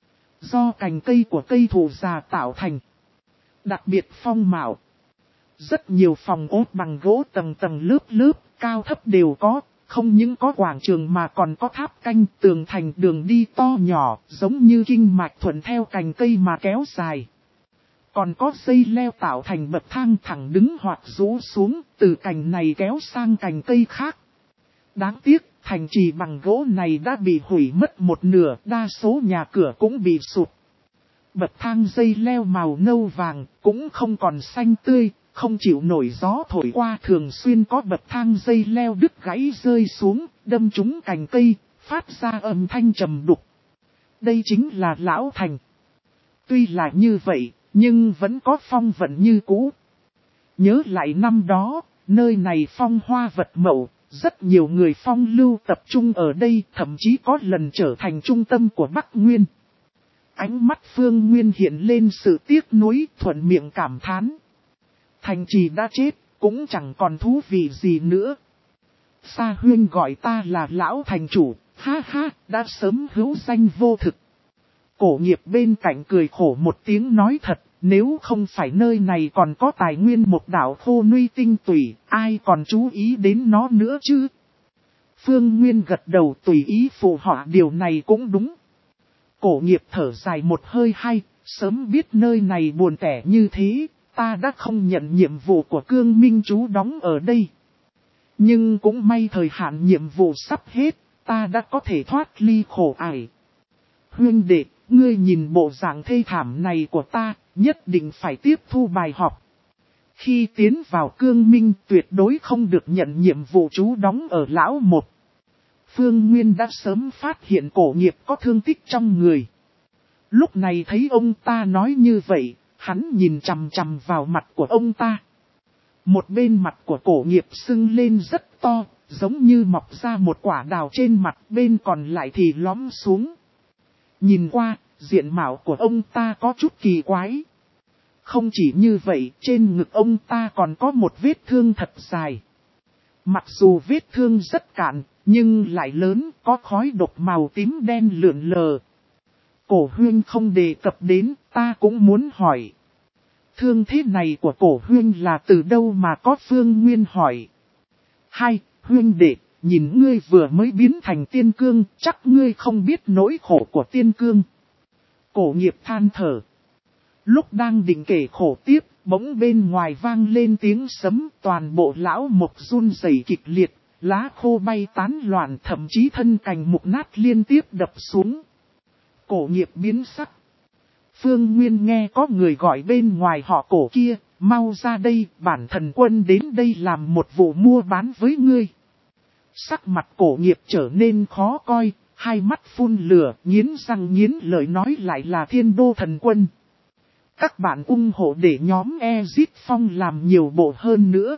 Do cành cây của cây thụ già tạo thành. Đặc biệt phong mạo. Rất nhiều phòng ốt bằng gỗ tầng tầng lớp lớp, cao thấp đều có. Không những có quảng trường mà còn có tháp canh, tường thành, đường đi to nhỏ, giống như kinh mạch thuận theo cành cây mà kéo dài. Còn có dây leo tạo thành bậc thang thẳng đứng hoặc rũ xuống, từ cành này kéo sang cành cây khác. Đáng tiếc, thành trì bằng gỗ này đã bị hủy mất một nửa, đa số nhà cửa cũng bị sụp. Bậc thang dây leo màu nâu vàng, cũng không còn xanh tươi, không chịu nổi gió thổi qua, thường xuyên có bậc thang dây leo đứt gãy rơi xuống, đâm trúng cành cây, phát ra âm thanh trầm đục. Đây chính là Lão Thành. Tuy là như vậy, nhưng vẫn có phong vận như cũ. Nhớ lại năm đó, nơi này phong hoa vật mậu, rất nhiều người phong lưu tập trung ở đây, thậm chí có lần trở thành trung tâm của Bắc Nguyên. Ánh mắt Phương Nguyên hiện lên sự tiếc nuối, thuận miệng cảm thán. Thành trì đã chết, cũng chẳng còn thú vị gì nữa. Sa Huyên gọi ta là Lão Thành Chủ, ha ha, đã sớm hữu danh vô thực. Cổ nghiệp bên cạnh cười khổ một tiếng nói thật, nếu không phải nơi này còn có tài nguyên một đảo khô nuôi tinh tủy, ai còn chú ý đến nó nữa chứ? Phương Nguyên gật đầu tùy ý phụ họa điều này cũng đúng. Cổ nghiệp thở dài một hơi hay, sớm biết nơi này buồn tẻ như thế, ta đã không nhận nhiệm vụ của Cương Minh chú đóng ở đây. Nhưng cũng may thời hạn nhiệm vụ sắp hết, ta đã có thể thoát ly khổ ải. Huynh đệ, ngươi nhìn bộ dạng thê thảm này của ta, nhất định phải tiếp thu bài học. Khi tiến vào Cương Minh tuyệt đối không được nhận nhiệm vụ chú đóng ở Lão Một. Phương Nguyên đã sớm phát hiện cổ nghiệp có thương tích trong người. Lúc này thấy ông ta nói như vậy, hắn nhìn chằm chằm vào mặt của ông ta. Một bên mặt của cổ nghiệp sưng lên rất to, giống như mọc ra một quả đào trên mặt, bên còn lại thì lõm xuống. Nhìn qua, diện mạo của ông ta có chút kỳ quái. Không chỉ như vậy, trên ngực ông ta còn có một vết thương thật dài. Mặc dù vết thương rất cạn, nhưng lại lớn, có khói độc màu tím đen lượn lờ. Cổ Huyên không đề cập đến, ta cũng muốn hỏi. Thương thế này của cổ Huyên là từ đâu mà có? Phương Nguyên hỏi. Hai, Huyên đệ, nhìn ngươi vừa mới biến thành tiên cương, chắc ngươi không biết nỗi khổ của tiên cương. Cổ nghiệp than thở. Lúc đang định kể khổ tiếp, bỗng bên ngoài vang lên tiếng sấm, toàn bộ Lão Mộc run rẩy kịch liệt, lá khô bay tán loạn, thậm chí thân cành mục nát liên tiếp đập xuống. Cổ nghiệp biến sắc. Phương Nguyên nghe có người gọi bên ngoài họ cổ kia, mau ra đây, bản thần quân đến đây làm một vụ mua bán với ngươi. Sắc mặt cổ nghiệp trở nên khó coi, hai mắt phun lửa, nghiến răng nghiến lợi nói lại là Thiên Đô thần quân. Các bạn ủng hộ để nhóm Exit Phong làm nhiều bộ hơn nữa.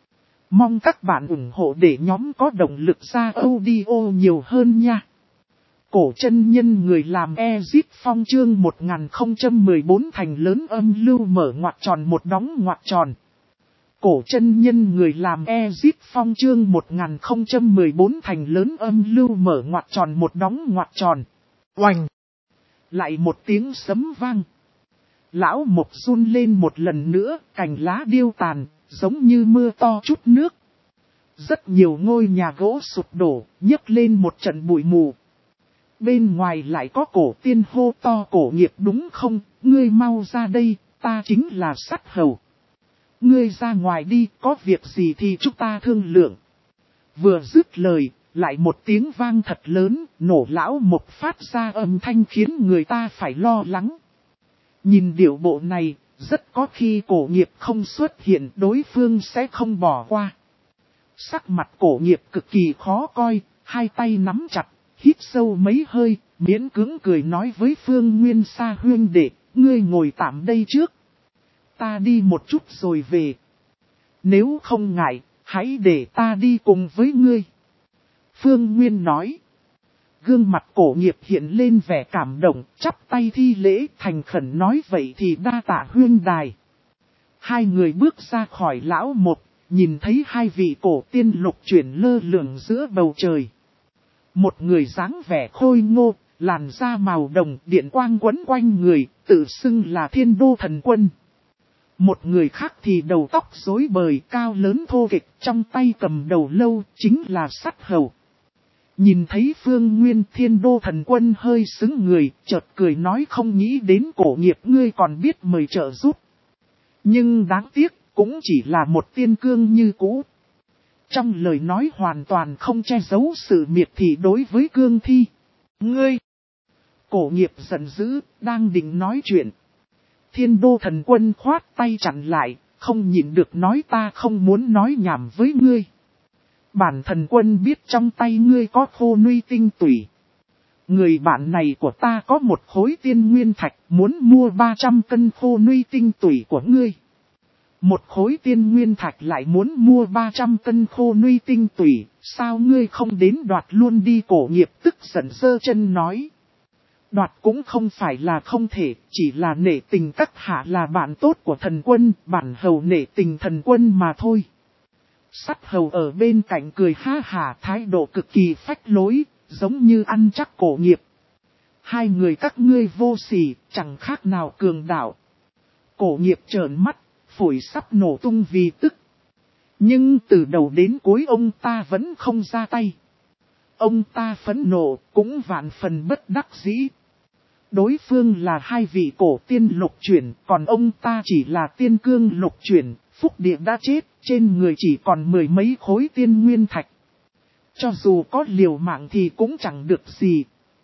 Mong các bạn ủng hộ để nhóm có động lực ra audio nhiều hơn nha. Cổ chân nhân người làm Exit Phong chương một nghìn không trăm mười bốn thành lớn âm lưu mở ngoặc tròn một đóng ngoặc tròn. Cổ chân nhân người làm Exit Phong chương một nghìn không trăm mười bốn thành lớn âm lưu mở ngoặc tròn một đóng ngoặc tròn. Oành! Lại một tiếng sấm vang. Lão Mộc run lên một lần nữa, cành lá điêu tàn, giống như mưa to chút nước. Rất nhiều ngôi nhà gỗ sụp đổ, nhấc lên một trận bụi mù. Bên ngoài lại có cổ tiên hô to cổ nghiệp đúng không, ngươi mau ra đây, ta chính là sắt hầu. Ngươi ra ngoài đi, có việc gì thì chúng ta thương lượng. Vừa dứt lời, lại một tiếng vang thật lớn, nổ Lão Mộc phát ra âm thanh khiến người ta phải lo lắng. Nhìn điệu bộ này, rất có khi cổ nghiệp không xuất hiện đối phương sẽ không bỏ qua. Sắc mặt cổ nghiệp cực kỳ khó coi, hai tay nắm chặt, hít sâu mấy hơi, miễn cưỡng cười nói với Phương Nguyên Sa Huyên đệ, ngươi ngồi tạm đây trước. Ta đi một chút rồi về. Nếu không ngại, hãy để ta đi cùng với ngươi. Phương Nguyên nói. Gương mặt cổ nghiệp hiện lên vẻ cảm động, chắp tay thi lễ thành khẩn nói vậy thì đa tạ Huyên đài. Hai người bước ra khỏi Lão Mộc, nhìn thấy hai vị cổ tiên lục chuyển lơ lửng giữa bầu trời. Một người dáng vẻ khôi ngô, làn da màu đồng, điện quang quấn quanh người, tự xưng là Thiên Đô Thần Quân. Một người khác thì đầu tóc rối bời, cao lớn thô kệch, trong tay cầm đầu lâu, chính là Sắt Hầu. Nhìn thấy Phương Nguyên, Thiên Đô Thần Quân hơi sững người, chợt cười nói không nghĩ đến Cổ Nghiệp ngươi còn biết mời trợ giúp. Nhưng đáng tiếc, cũng chỉ là một tiên cương như cũ. Trong lời nói hoàn toàn không che giấu sự miệt thị đối với cương thi. Ngươi! Cổ Nghiệp giận dữ, đang định nói chuyện. Thiên Đô Thần Quân khoát tay chặn lại, không nhịn được nói ta không muốn nói nhảm với ngươi. Bản thần quân biết trong tay ngươi có khô nuôi tinh tủy. Người bạn này của ta có một khối tiên nguyên thạch, muốn mua ba trăm cân khô nuôi tinh tủy của ngươi. Một khối tiên nguyên thạch lại muốn mua ba trăm cân khô nuôi tinh tủy, sao ngươi không đến đoạt luôn đi? Cổ Nghiệp tức giận giơ chân nói. Đoạt cũng không phải là không thể, chỉ là nể tình các hạ là bạn tốt của thần quân, bản hầu nể tình thần quân mà thôi. Sắt Hầu ở bên cạnh cười ha hả, thái độ cực kỳ phách lối, giống như ăn chắc Cổ Nghiệp. Hai người các ngươi vô sỉ, chẳng khác nào cường đạo. Cổ Nghiệp trợn mắt, phổi sắp nổ tung vì tức. Nhưng từ đầu đến cuối ông ta vẫn không ra tay. Ông ta phẫn nộ, cũng vạn phần bất đắc dĩ. Đối phương là hai vị cổ tiên lục chuyển, còn ông ta chỉ là tiên cương lục chuyển, phúc địa đã chết, trên người chỉ còn mười mấy khối tiên nguyên thạch. Cho dù có liều mạng thì cũng chẳng được gì.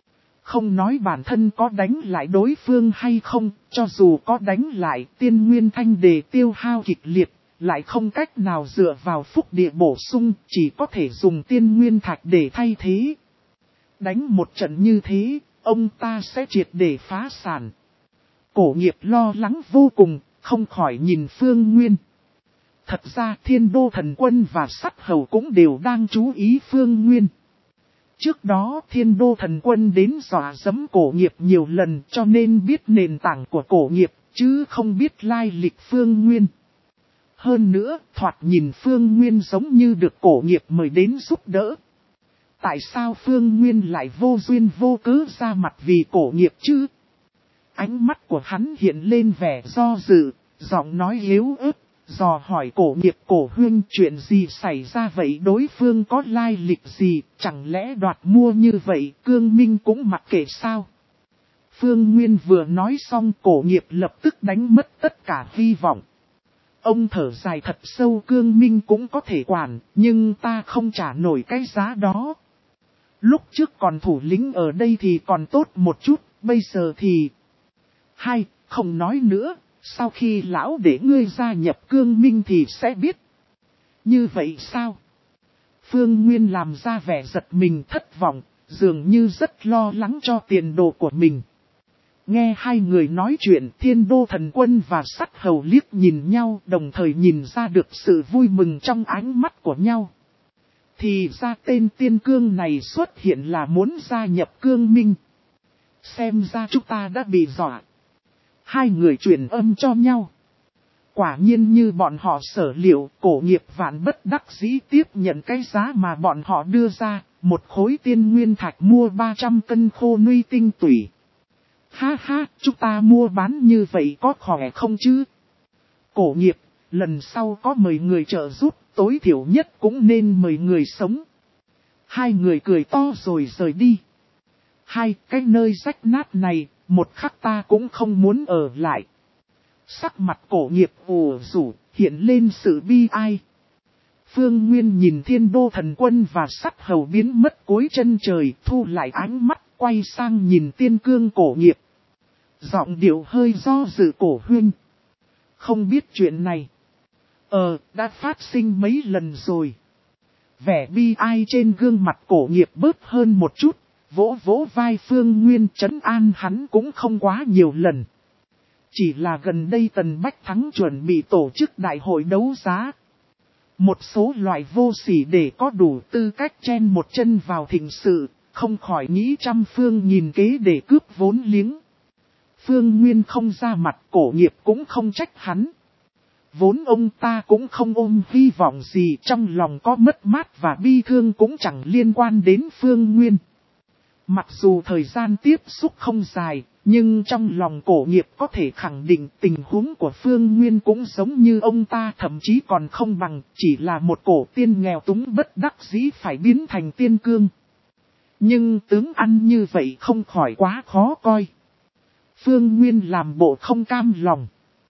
Không nói bản thân có đánh lại đối phương hay không, cho dù có đánh lại tiên nguyên thanh đề tiêu hao kịch liệt, lại không cách nào dựa vào phúc địa bổ sung, chỉ có thể dùng tiên nguyên thạch để thay thế. Đánh một trận như thế, ông ta sẽ triệt để phá sản. Cổ Nghiệp lo lắng vô cùng, không khỏi nhìn Phương Nguyên. Thật ra Thiên Đô Thần Quân và Sắt Hầu cũng đều đang chú ý Phương Nguyên. Trước đó Thiên Đô Thần Quân đến dọa dẫm Cổ Nghiệp nhiều lần cho nên biết nền tảng của Cổ Nghiệp, chứ không biết lai lịch Phương Nguyên. Hơn nữa, thoạt nhìn Phương Nguyên giống như được Cổ Nghiệp mời đến giúp đỡ. Tại sao Phương Nguyên lại vô duyên vô cớ ra mặt vì Cổ Nghiệp chứ? Ánh mắt của hắn hiện lên vẻ do dự, giọng nói yếu ớt, dò hỏi Cổ Nghiệp cổ huynh chuyện gì xảy ra vậy, đối phương có lai lịch gì, chẳng lẽ đoạt mua như vậy Cương Minh cũng mặc kệ sao? Phương Nguyên vừa nói xong Cổ Nghiệp lập tức đánh mất tất cả hy vọng. Ông thở dài thật sâu, Cương Minh cũng có thể quản, nhưng ta không trả nổi cái giá đó. Lúc trước còn thủ lĩnh ở đây thì còn tốt một chút, bây giờ thì... Hai, không nói nữa, sau khi lão để ngươi gia nhập Cương Minh thì sẽ biết. Như vậy sao? Phương Nguyên làm ra vẻ giật mình thất vọng, dường như rất lo lắng cho tiền đồ của mình. Nghe hai người nói chuyện, Thiên Đô Thần Quân và Sắt Hầu liếc nhìn nhau, đồng thời nhìn ra được sự vui mừng trong ánh mắt của nhau. Thì ra tên tiên cương này xuất hiện là muốn gia nhập Cương Minh. Xem ra chúng ta đã bị dọa. Hai người truyền âm cho nhau. Quả nhiên như bọn họ sở liệu, Cổ Nghiệp vạn bất đắc dĩ tiếp nhận cái giá mà bọn họ đưa ra, một khối tiên nguyên thạch mua ba trăm cân khô nuôi tinh tủy. Ha ha, chúng ta mua bán như vậy có khỏe không chứ? Cổ Nghiệp, lần sau có mười người trợ giúp, tối thiểu nhất cũng nên mười người sống. Hai người cười to rồi rời đi. Hai, cái nơi rách nát này, một khắc ta cũng không muốn ở lại. Sắc mặt Cổ Nghiệp ủ rũ, hiện lên sự bi ai. Phương Nguyên nhìn Thiên Đô Thần Quân và Sắt Hầu biến mất cuối chân trời, thu lại ánh mắt, quay sang nhìn tiên cương Cổ Nghiệp. Giọng điệu hơi do dự, Cổ huynh. Không biết chuyện này. Ờ, đã phát sinh mấy lần rồi. Vẻ bi ai trên gương mặt Cổ Nghiệp bớt hơn một chút, vỗ vỗ vai Phương Nguyên trấn an hắn cũng không quá nhiều lần. Chỉ là gần đây Tần Bách Thắng chuẩn bị tổ chức đại hội đấu giá. Một số loại vô sỉ để có đủ tư cách chen một chân vào thịnh sự, không khỏi nghĩ trăm phương nghìn kế để cướp vốn liếng. Phương Nguyên không ra mặt, Cổ Nghiệp cũng không trách hắn. Vốn ông ta cũng không ôm hy vọng gì, trong lòng có mất mát và bi thương cũng chẳng liên quan đến Phương Nguyên. Mặc dù thời gian tiếp xúc không dài, nhưng trong lòng cổ nghiệp có thể khẳng định tình huống của Phương Nguyên cũng giống như ông ta, thậm chí còn không bằng, chỉ là một cổ tiên nghèo túng bất đắc dĩ phải biến thành tiên cương. Nhưng tướng ăn như vậy không khỏi quá khó coi. Phương Nguyên làm bộ không cam lòng.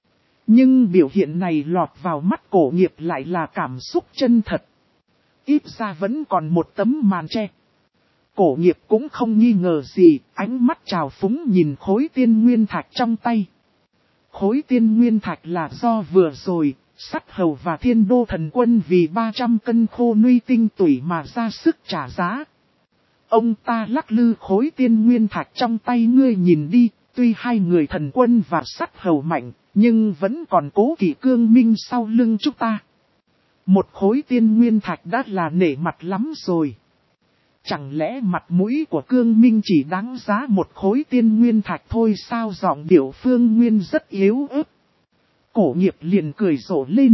Nhưng biểu hiện này lọt vào mắt cổ nghiệp lại là cảm xúc chân thật. Ít ra vẫn còn một tấm màn che. Cổ nghiệp cũng không nghi ngờ gì, ánh mắt trào phúng nhìn khối tiên nguyên thạch trong tay. Khối tiên nguyên thạch là do vừa rồi, Sắt Hầu và Thiên Đô Thần Quân vì ba trăm cân khô nuôi tinh tủy mà ra sức trả giá. Ông ta lắc lư khối tiên nguyên thạch trong tay, ngươi nhìn đi, tuy hai người Thần Quân và Sắt Hầu mạnh, nhưng vẫn còn Cố Kỵ Cương Minh sau lưng chúng ta. Một khối tiên nguyên thạch đã là nể mặt lắm rồi. Chẳng lẽ mặt mũi của Cương Minh chỉ đáng giá một khối tiên nguyên thạch thôi sao? Giọng điệu Phương Nguyên rất yếu ớt. Cổ nghiệp liền cười rộ lên.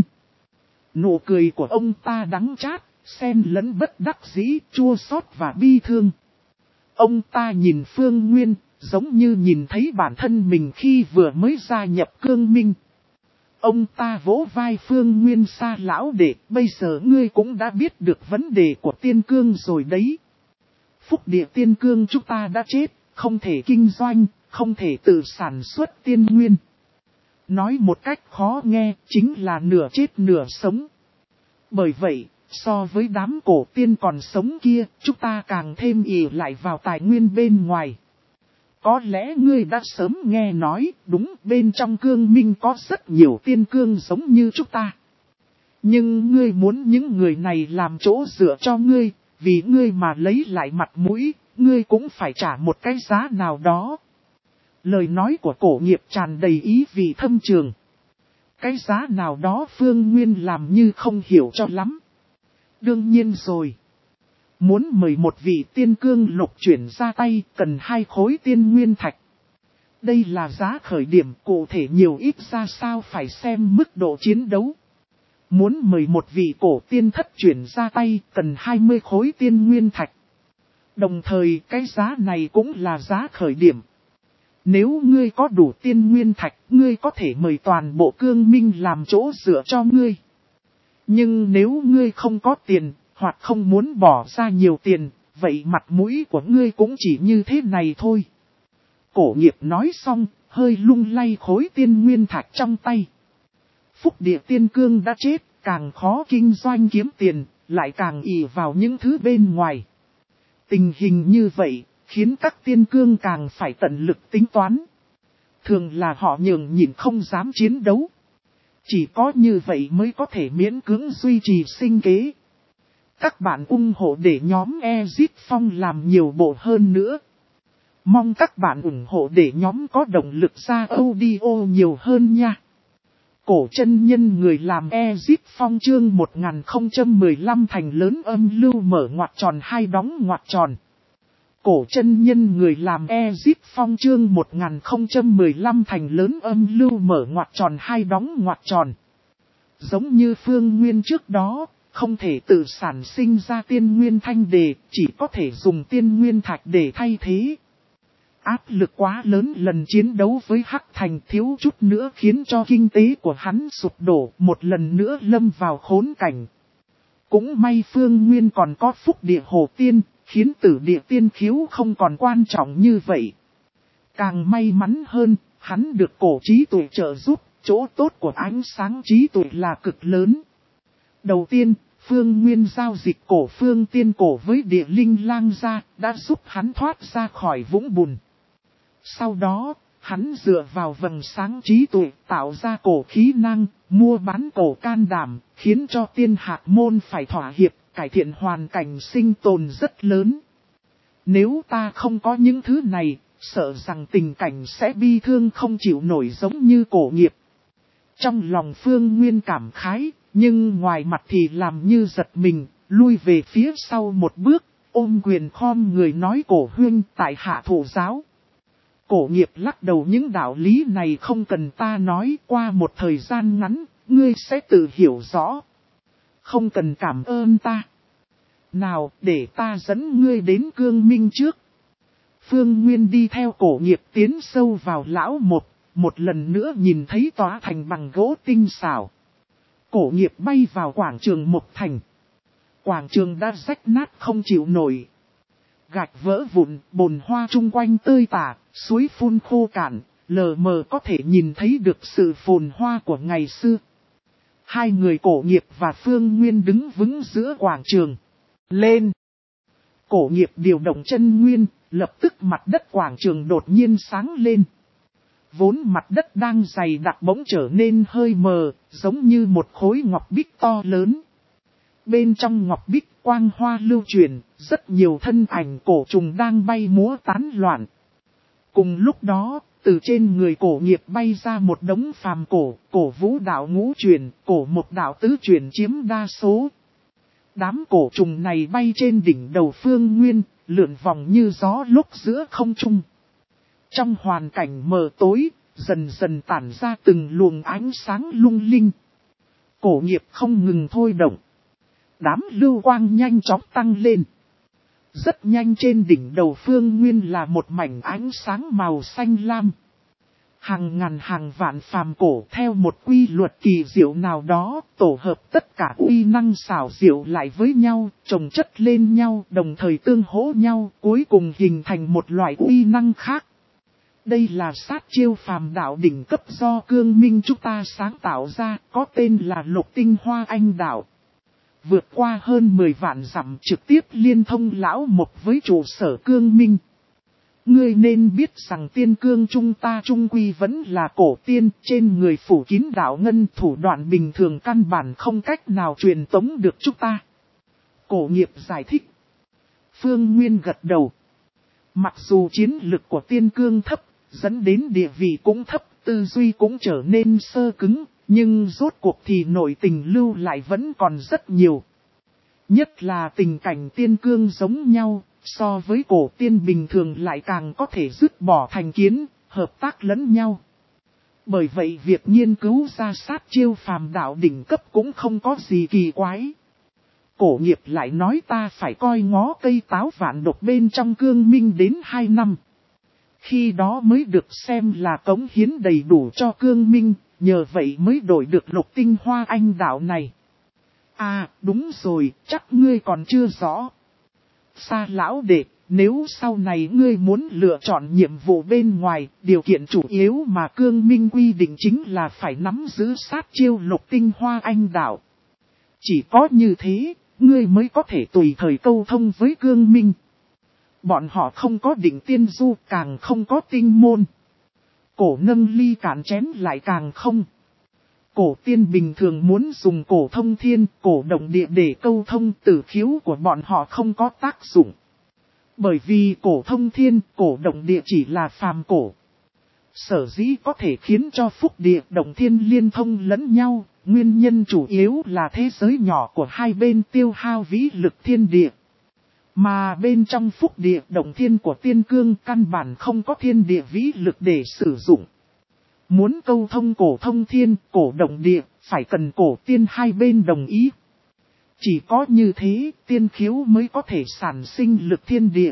Nụ cười của ông ta đắng chát, xen lẫn bất đắc dĩ, chua xót và bi thương. Ông ta nhìn Phương Nguyên, giống như nhìn thấy bản thân mình khi vừa mới gia nhập Cương Minh. Ông ta vỗ vai Phương Nguyên, xa lão đệ, bây giờ ngươi cũng đã biết được vấn đề của tiên cương rồi đấy. Phúc địa tiên cương chúng ta đã chết, không thể kinh doanh, không thể tự sản xuất tiên nguyên. Nói một cách khó nghe, chính là nửa chết nửa sống. Bởi vậy, so với đám cổ tiên còn sống kia, chúng ta càng thêm ỷ lại vào tài nguyên bên ngoài. Có lẽ ngươi đã sớm nghe nói, đúng, bên trong Cương Minh có rất nhiều tiên cương giống như chúng ta. Nhưng ngươi muốn những người này làm chỗ dựa cho ngươi, vì ngươi mà lấy lại mặt mũi, ngươi cũng phải trả một cái giá nào đó. Lời nói của cổ nghiệp tràn đầy ý vị thâm trường. Cái giá nào đó Phương Nguyên làm như không hiểu cho lắm. Đương nhiên rồi. Muốn mời một vị tiên cương lục chuyển ra tay cần hai khối tiên nguyên thạch. Đây là giá khởi điểm, cụ thể nhiều ít ra sao phải xem mức độ chiến đấu. Muốn mời một vị cổ tiên thất chuyển ra tay cần hai mươi khối tiên nguyên thạch. Đồng thời cái giá này cũng là giá khởi điểm. Nếu ngươi có đủ tiên nguyên thạch, ngươi có thể mời toàn bộ Cương Minh làm chỗ dựa cho ngươi. Nhưng nếu ngươi không có tiền, hoặc không muốn bỏ ra nhiều tiền, vậy mặt mũi của ngươi cũng chỉ như thế này thôi. Cổ nghiệp nói xong, hơi lung lay khối tiên nguyên thạch trong tay. Phúc địa tiên cương đã chết, càng khó kinh doanh kiếm tiền, lại càng ỷ vào những thứ bên ngoài. Tình hình như vậy, khiến các tiên cương càng phải tận lực tính toán. Thường là họ nhường nhịn không dám chiến đấu. Chỉ có như vậy mới có thể miễn cưỡng duy trì sinh kế. Các bạn ủng hộ để nhóm Exit Phong làm nhiều bộ hơn nữa. Mong các bạn ủng hộ để nhóm có động lực ra audio nhiều hơn nha. Cổ chân nhân người làm Exit Phong chương một nghìn không trăm mười lăm thành lớn âm lưu mở ngoặc tròn hai đóng ngoặc tròn. Cổ chân nhân người làm Exit Phong chương một nghìn không trăm mười lăm thành lớn âm lưu mở ngoặc tròn hai đóng ngoặc tròn. Giống như Phương Nguyên trước đó, không thể tự sản sinh ra tiên nguyên thanh đề, chỉ có thể dùng tiên nguyên thạch để thay thế. Áp lực quá lớn lần chiến đấu với Hắc Thành thiếu chút nữa khiến cho kinh tế của hắn sụp đổ, một lần nữa lâm vào khốn cảnh. Cũng may Phương Nguyên còn có phúc địa hồ tiên, khiến tử địa tiên khiếu không còn quan trọng như vậy. Càng may mắn hơn, hắn được cổ trí tuệ trợ giúp, chỗ tốt của ánh sáng trí tuệ là cực lớn. Đầu tiên, Phương Nguyên giao dịch cổ phương tiên cổ với địa linh lang gia, đã giúp hắn thoát ra khỏi vũng bùn. Sau đó, hắn dựa vào vầng sáng trí tuệ tạo ra cổ khí năng, mua bán cổ can đảm, khiến cho tiên hạt môn phải thỏa hiệp, cải thiện hoàn cảnh sinh tồn rất lớn. Nếu ta không có những thứ này, sợ rằng tình cảnh sẽ bi thương không chịu nổi giống như cổ nghiệp. Trong lòng Phương Nguyên cảm khái, nhưng ngoài mặt thì làm như giật mình, lui về phía sau một bước, ôm quyền khom người nói cổ huynh tại hạ thụ giáo. Cổ nghiệp lắc đầu, những đạo lý này không cần ta nói, qua một thời gian ngắn, ngươi sẽ tự hiểu rõ. Không cần cảm ơn ta. Nào, để ta dẫn ngươi đến Cương Minh trước. Phương Nguyên đi theo Cổ Nghiệp tiến sâu vào lão một, một lần nữa nhìn thấy tòa thành bằng gỗ tinh xảo. Cổ Nghiệp bay vào quảng trường một thành. Quảng trường đã rách nát không chịu nổi. Gạch vỡ vụn, bồn hoa chung quanh tơi tả, suối phun khô cạn, lờ mờ có thể nhìn thấy được sự phồn hoa của ngày xưa. Hai người Cổ Nghiệp và Phương Nguyên đứng vững giữa quảng trường. Lên! Cổ Nghiệp điều động chân nguyên, lập tức mặt đất quảng trường đột nhiên sáng lên. Vốn mặt đất đang dày đặc bỗng trở nên hơi mờ, giống như một khối ngọc bích to lớn. Bên trong ngọc bích quang hoa lưu truyền, rất nhiều thân ảnh cổ trùng đang bay múa tán loạn. Cùng lúc đó, từ trên người Cổ Nghiệp bay ra một đống phàm cổ, cổ vũ đạo ngũ truyền, cổ một đạo tứ truyền chiếm đa số. Đám cổ trùng này bay trên đỉnh đầu Phương Nguyên, lượn vòng như gió lúc giữa không trung. Trong hoàn cảnh mờ tối, dần dần tản ra từng luồng ánh sáng lung linh. Cổ Nghiệp không ngừng thôi động. Đám lưu quang nhanh chóng tăng lên. Rất nhanh trên đỉnh đầu Phương Nguyên là một mảnh ánh sáng màu xanh lam. Hàng ngàn hàng vạn phàm cổ theo một quy luật kỳ diệu nào đó, tổ hợp tất cả uy năng xảo diệu lại với nhau, chồng chất lên nhau, đồng thời tương hỗ nhau, cuối cùng hình thành một loại uy năng khác. Đây là sát chiêu phàm đạo đỉnh cấp do Cương Minh chúng ta sáng tạo ra, có tên là Lục Tinh Hoa Anh Đạo. Vượt qua hơn mười vạn dặm trực tiếp liên thông lão một với trụ sở Cương Minh. Ngươi nên biết rằng tiên cương chúng ta trung quy vẫn là cổ tiên, trên người phủ kín đạo ngân, thủ đoạn bình thường căn bản không cách nào truyền tống được chúng ta. Cổ Nghiệp giải thích. Phương Nguyên gật đầu. Mặc dù chiến lực của tiên cương thấp, dẫn đến địa vị cũng thấp, tư duy cũng trở nên sơ cứng, nhưng rốt cuộc thì nội tình lưu lại vẫn còn rất nhiều. Nhất là tình cảnh tiên cương giống nhau, so với cổ tiên bình thường lại càng có thể dứt bỏ thành kiến, hợp tác lẫn nhau. Bởi vậy việc nghiên cứu ra sát chiêu phàm đạo đỉnh cấp cũng không có gì kỳ quái. Cổ Nghiệp lại nói ta phải coi ngó cây táo vạn độc bên trong Cương Minh đến hai năm. Khi đó mới được xem là cống hiến đầy đủ cho Cương Minh, nhờ vậy mới đổi được Lục Tinh Hoa Anh Đạo này. À, đúng rồi, chắc ngươi còn chưa rõ. Sa lão đệ, nếu sau này ngươi muốn lựa chọn nhiệm vụ bên ngoài, điều kiện chủ yếu mà Cương Minh quy định chính là phải nắm giữ sát chiêu Lục Tinh Hoa Anh Đạo. Chỉ có như thế, ngươi mới có thể tùy thời câu thông với Cương Minh. Bọn họ không có định tiên du, càng không có tinh môn. Cổ nâng ly cạn chén lại càng không. Cổ tiên bình thường muốn dùng cổ thông thiên, cổ động địa để câu thông, tử khiếu của bọn họ không có tác dụng. Bởi vì cổ thông thiên, cổ động địa chỉ là phàm cổ. Sở dĩ có thể khiến cho phúc địa động thiên liên thông lẫn nhau, nguyên nhân chủ yếu là thế giới nhỏ của hai bên tiêu hao vĩ lực thiên địa. Mà bên trong phúc địa động thiên của tiên cương căn bản không có thiên địa vĩ lực để sử dụng. Muốn câu thông cổ thông thiên, cổ động địa, phải cần cổ tiên hai bên đồng ý. Chỉ có như thế, tiên khiếu mới có thể sản sinh lực thiên địa.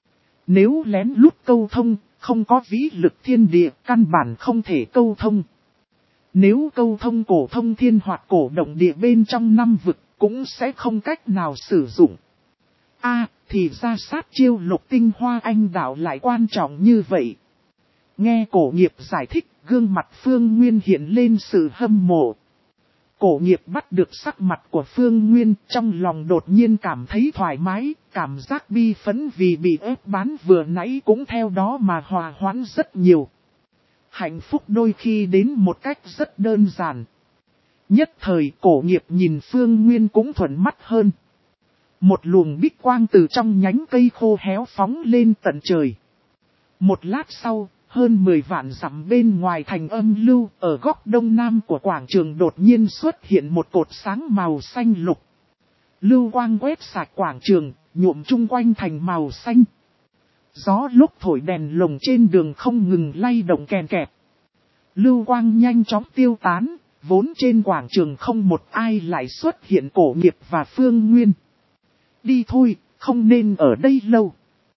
Nếu lén lút câu thông, không có vĩ lực thiên địa, căn bản không thể câu thông. Nếu câu thông cổ thông thiên hoặc cổ động địa bên trong năm vực, cũng sẽ không cách nào sử dụng. A, à, thì ra sát chiêu Lục Tinh Hoa Anh Đạo lại quan trọng như vậy. Nghe Cổ Nghiệp giải thích, gương mặt Phương Nguyên hiện lên sự hâm mộ. Cổ Nghiệp bắt được sắc mặt của Phương Nguyên, trong lòng đột nhiên cảm thấy thoải mái, cảm giác bi phẫn vì bị ép bán vừa nãy cũng theo đó mà hòa hoãn rất nhiều. Hạnh phúc đôi khi đến một cách rất đơn giản. Nhất thời Cổ Nghiệp nhìn Phương Nguyên cũng thuận mắt hơn. Một luồng bích quang từ trong nhánh cây khô héo phóng lên tận trời. Một lát sau, hơn mười vạn dặm bên ngoài thành âm lưu, ở góc đông nam của quảng trường đột nhiên xuất hiện một cột sáng màu xanh lục. Lưu quang quét sạch quảng trường, nhuộm chung quanh thành màu xanh. Gió lúc thổi đèn lồng trên đường không ngừng lay động kèn kẹt. Lưu quang nhanh chóng tiêu tán, vốn trên quảng trường không một ai lại xuất hiện Cổ Nghiệp và Phương Nguyên. Đi thôi, không nên ở đây lâu.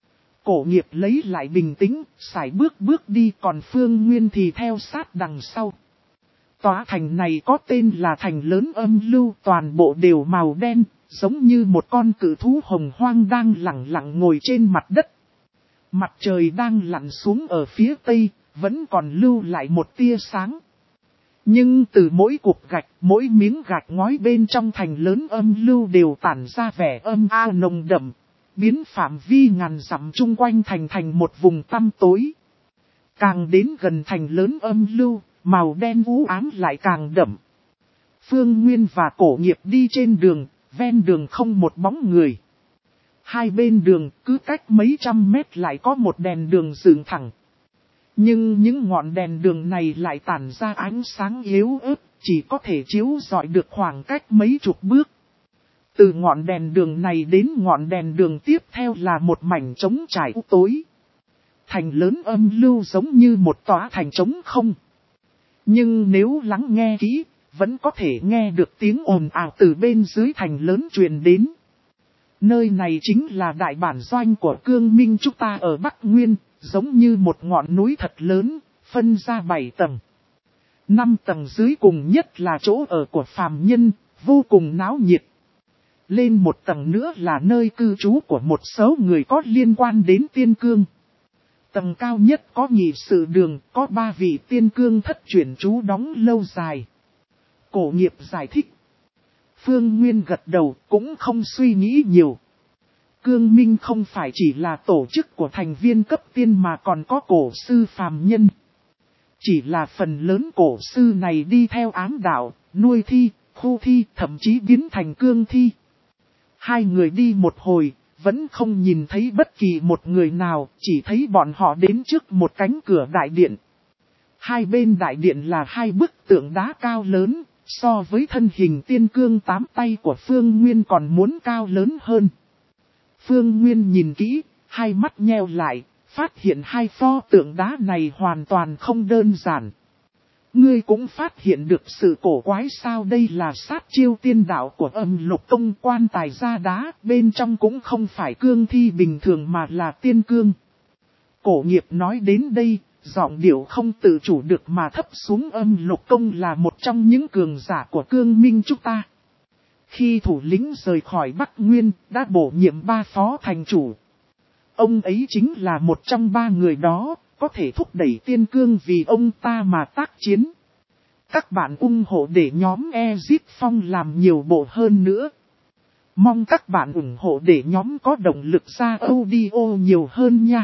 Cổ nghiệp lấy lại bình tĩnh, sải bước bước đi, còn Phương Nguyên thì theo sát đằng sau. Tòa thành này có tên là thành lớn âm lưu, toàn bộ đều màu đen, giống như một con cự thú hồng hoang đang lẳng lặng ngồi trên mặt đất. Mặt trời đang lặn xuống ở phía tây, vẫn còn lưu lại một tia sáng. Nhưng từ mỗi cục gạch, mỗi miếng gạch ngói bên trong thành lớn âm lưu đều tản ra vẻ âm a nồng đậm, biến phạm vi ngàn dặm chung quanh thành thành một vùng tăm tối. Càng đến gần thành lớn âm lưu, màu đen u ám lại càng đậm. Phương Nguyên và Cổ nghiệp đi trên đường, ven đường không một bóng người. Hai bên đường cứ cách mấy trăm mét lại có một đèn đường dựng thẳng. Nhưng những ngọn đèn đường này lại tản ra ánh sáng yếu ớt, chỉ có thể chiếu rọi được khoảng cách mấy chục bước. Từ ngọn đèn đường này đến ngọn đèn đường tiếp theo là một mảnh trống trải u tối. Thành lớn âm lưu giống như một tòa thành trống không. Nhưng nếu lắng nghe kỹ, vẫn có thể nghe được tiếng ồn ào từ bên dưới thành lớn truyền đến. Nơi này chính là đại bản doanh của Cương Minh chúng ta ở Bắc Nguyên, giống như một ngọn núi thật lớn, phân ra bảy tầng. Năm tầng dưới cùng nhất là chỗ ở của phàm nhân, vô cùng náo nhiệt. Lên một tầng nữa là nơi cư trú của một số người có liên quan đến tiên cương. Tầng cao nhất có nhị sự đường, có ba vị tiên cương thất chuyển trú đóng lâu dài. Cổ nghiệp giải thích. Phương Nguyên gật đầu, cũng không suy nghĩ nhiều. Cương Minh không phải chỉ là tổ chức của thành viên cấp tiên mà còn có cổ sư phàm nhân. Chỉ là phần lớn cổ sư này đi theo ám đạo, nuôi thi, khu thi, thậm chí biến thành cương thi. Hai người đi một hồi, vẫn không nhìn thấy bất kỳ một người nào, chỉ thấy bọn họ đến trước một cánh cửa đại điện. Hai bên đại điện là hai bức tượng đá cao lớn, so với thân hình tiên cương tám tay của Phương Nguyên còn muốn cao lớn hơn. Phương Nguyên nhìn kỹ, hai mắt nheo lại, phát hiện hai pho tượng đá này hoàn toàn không đơn giản. Ngươi cũng phát hiện được sự cổ quái sao? Đây là sát chiêu tiên đạo của Âm Lục Tông, quan tài ra đá, bên trong cũng không phải cương thi bình thường mà là tiên cương. Cổ nghiệp nói đến đây, giọng điệu không tự chủ được mà thấp xuống. Âm Lục Tông là một trong những cường giả của Cương Minh chúng ta. Khi thủ lĩnh rời khỏi Bắc Nguyên, đã bổ nhiệm ba phó thành chủ. Ông ấy chính là một trong ba người đó, có thể thúc đẩy tiên cương vì ông ta mà tác chiến. Các bạn ủng hộ để nhóm Ezip Phong làm nhiều bộ hơn nữa. Mong các bạn ủng hộ để nhóm có động lực ra audio nhiều hơn nha.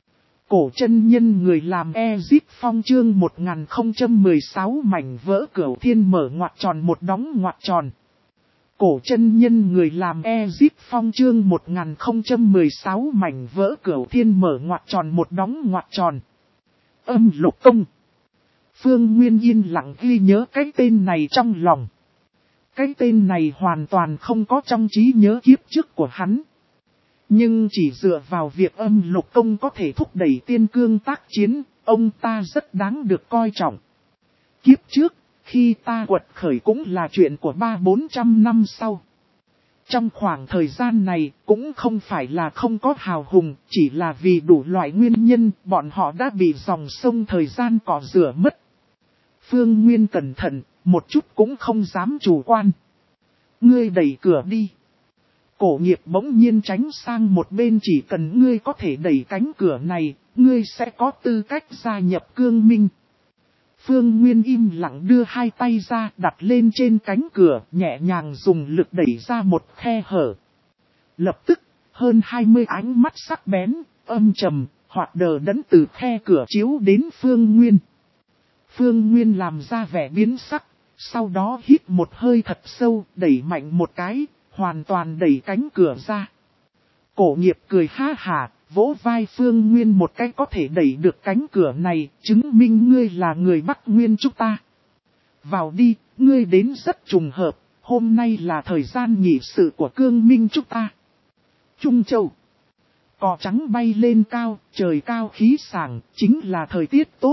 Cổ chân nhân người làm Ezip Phong chương một nghìn không trăm mười sáu mảnh vỡ cửu thiên mở ngoặc tròn một đóng ngoặc tròn. Cổ chân nhân người làm Ezip Phong chương một nghìn không trăm mười sáu mảnh vỡ cửu thiên mở ngoặc tròn một đóng ngoặc tròn. Âm Lục Tông. Phương Nguyên yên lặng ghi nhớ cái tên này trong lòng. Cái tên này hoàn toàn không có trong trí nhớ kiếp trước của hắn. Nhưng chỉ dựa vào việc Âm Lục Tông có thể thúc đẩy tiên cương tác chiến, ông ta rất đáng được coi trọng. Kiếp trước, khi ta quật khởi cũng là chuyện của ba bốn trăm năm sau. Trong khoảng thời gian này cũng không phải là không có hào hùng, chỉ là vì đủ loại nguyên nhân bọn họ đã bị dòng sông thời gian cọ rửa mất. Phương Nguyên cẩn thận, một chút cũng không dám chủ quan. Ngươi đẩy cửa đi. Cổ nghiệp bỗng nhiên tránh sang một bên, chỉ cần ngươi có thể đẩy cánh cửa này, ngươi sẽ có tư cách gia nhập Cương Minh. Phương Nguyên im lặng đưa hai tay ra đặt lên trên cánh cửa, nhẹ nhàng dùng lực đẩy ra một khe hở. Lập tức, hơn hai mươi ánh mắt sắc bén, âm trầm, hoặc đờ đẫn từ khe cửa chiếu đến Phương Nguyên. Phương Nguyên làm ra vẻ biến sắc, sau đó hít một hơi thật sâu, đẩy mạnh một cái, hoàn toàn đẩy cánh cửa ra. Cổ nghiệp cười ha hả, vỗ vai Phương Nguyên một cái, có thể đẩy được cánh cửa này, chứng minh ngươi là người Bắc Nguyên chúng ta. Vào đi, ngươi đến rất trùng hợp, hôm nay là thời gian nghị sự của Cương Minh chúng ta. Trung Châu. Cỏ trắng bay lên cao, trời cao khí sảng, chính là thời tiết tốt.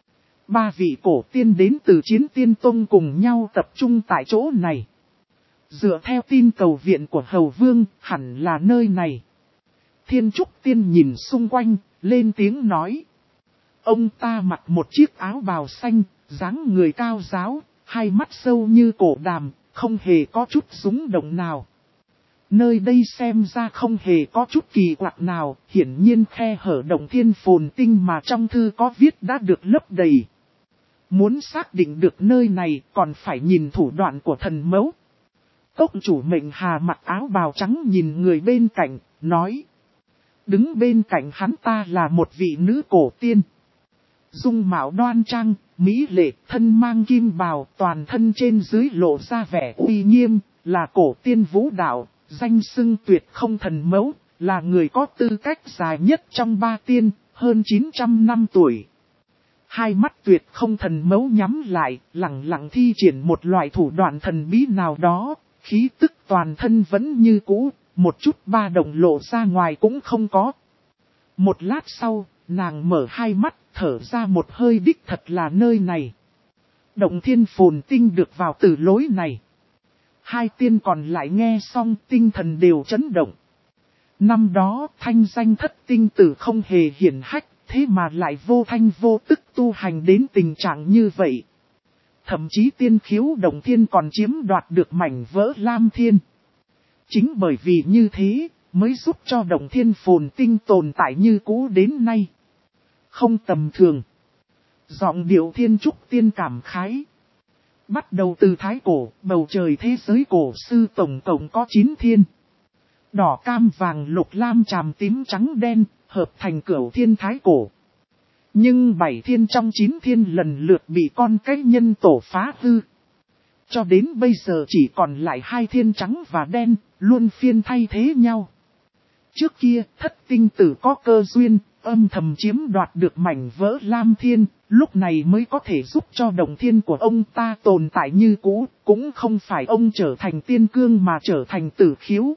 Ba vị cổ tiên đến từ Chiến Tiên Tông cùng nhau tập trung tại chỗ này. Dựa theo tin cầu viện của Hầu Vương, hẳn là nơi này. Thiên Trúc Tiên nhìn xung quanh, lên tiếng nói. Ông ta mặc một chiếc áo bào xanh, dáng người cao ráo, hai mắt sâu như cổ đàm, không hề có chút rúng động nào. Nơi đây xem ra không hề có chút kỳ quặc nào, hiển nhiên khe hở Động Thiên Phồn Tinh mà trong thư có viết đã được lấp đầy. Muốn xác định được nơi này còn phải nhìn thủ đoạn của thần mẫu. Cốc chủ Mệnh Hà mặc áo bào trắng nhìn người bên cạnh, nói. Đứng bên cạnh hắn ta là một vị nữ cổ tiên. Dung mạo đoan trang, mỹ lệ, thân mang kim bào, toàn thân trên dưới lộ ra vẻ uy nghiêm, là cổ tiên vũ đạo, danh xưng tuyệt không thần mẫu, là người có tư cách dài nhất trong ba tiên, hơn chín trăm năm tuổi. Hai mắt tuyệt không thần mẫu nhắm lại, lặng lặng thi triển một loại thủ đoạn thần bí nào đó, khí tức toàn thân vẫn như cũ, một chút ba động lộ ra ngoài cũng không có. Một lát sau, nàng mở hai mắt, thở ra một hơi đích thật là nơi này. Động Thiên Phồn Tinh được vào từ lối này. Hai tiên còn lại nghe xong tinh thần đều chấn động. Năm đó thanh danh thất tinh tử không hề hiển hách, thế mà lại vô thanh vô tức tu hành đến tình trạng như vậy. Thậm chí tiên khiếu Động Thiên còn chiếm đoạt được mảnh vỡ Lam Thiên. Chính bởi vì như thế, mới giúp cho Động Thiên Phồn Tinh tồn tại như cũ đến nay. Không tầm thường. Giọng điệu Thiên Trúc Tiên cảm khái. Bắt đầu từ thái cổ, bầu trời thế giới cổ sư tổng cộng có chín thiên. Đỏ cam vàng lục lam tràm tím trắng đen, hợp thành cửu thiên thái cổ. Nhưng bảy thiên trong chín thiên lần lượt bị con cái nhân tổ phá hư. Cho đến bây giờ chỉ còn lại hai thiên trắng và đen, luôn phiên thay thế nhau. Trước kia, thất tinh tử có cơ duyên, âm thầm chiếm đoạt được mảnh vỡ Lam Thiên, lúc này mới có thể giúp cho Động Thiên của ông ta tồn tại như cũ, cũng không phải ông trở thành tiên cương mà trở thành tử khiếu.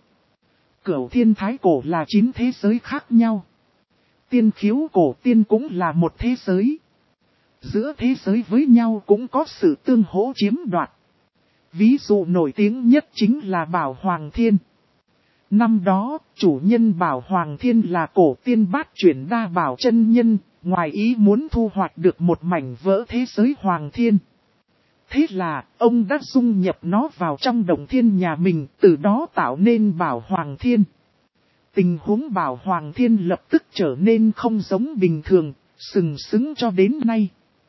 Cửu thiên thái cổ là chín thế giới khác nhau. Tiên khiếu cổ tiên cũng là một thế giới. Giữa thế giới với nhau cũng có sự tương hỗ chiếm đoạt. Ví dụ nổi tiếng nhất chính là Bảo Hoàng Thiên. Năm đó, chủ nhân Bảo Hoàng Thiên là cổ tiên bát chuyển đa bảo chân nhân, ngoài ý muốn thu hoạch được một mảnh vỡ thế giới Hoàng Thiên. Thế là, ông đã dung nhập nó vào trong Động Thiên nhà mình, từ đó tạo nên Bảo Hoàng Thiên. Tình huống Bảo Hoàng Thiên lập tức trở nên không giống bình thường, sừng sững cho đến nay.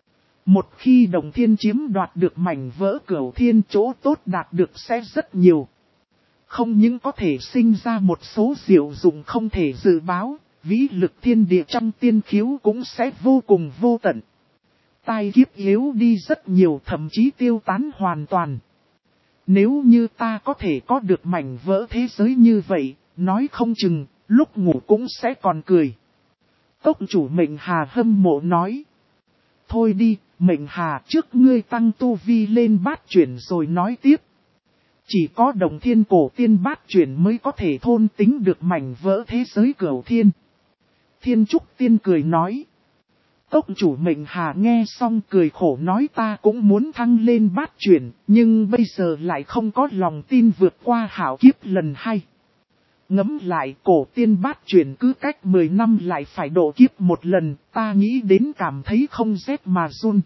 Một khi Động Thiên chiếm đoạt được mảnh vỡ Cửu Thiên, chỗ tốt đạt được sẽ rất nhiều. Không những có thể sinh ra một số diệu dụng không thể dự báo, vĩ lực thiên địa trong tiên khiếu cũng sẽ vô cùng vô tận. Tai kiếp yếu đi rất nhiều, thậm chí tiêu tán hoàn toàn. Nếu như ta có thể có được mảnh vỡ thế giới như vậy, nói không chừng, lúc ngủ cũng sẽ còn cười. Cốc chủ Mệnh Hà hâm mộ nói. Thôi đi, Mệnh Hà, trước ngươi tăng tu vi lên bát chuyển rồi nói tiếp. Chỉ có Động Thiên cổ tiên bát chuyển mới có thể thôn tính được mảnh vỡ thế giới Cửu Thiên. Thiên Trúc Tiên cười nói. Cốc chủ Mệnh Hà nghe xong cười khổ nói ta cũng muốn thăng lên bát chuyển, nhưng bây giờ lại không có lòng tin vượt qua hảo kiếp lần hai. Ngẫm lại cổ tiên bát chuyển cứ cách mười năm lại phải độ kiếp một lần, ta nghĩ đến cảm thấy không rét mà run.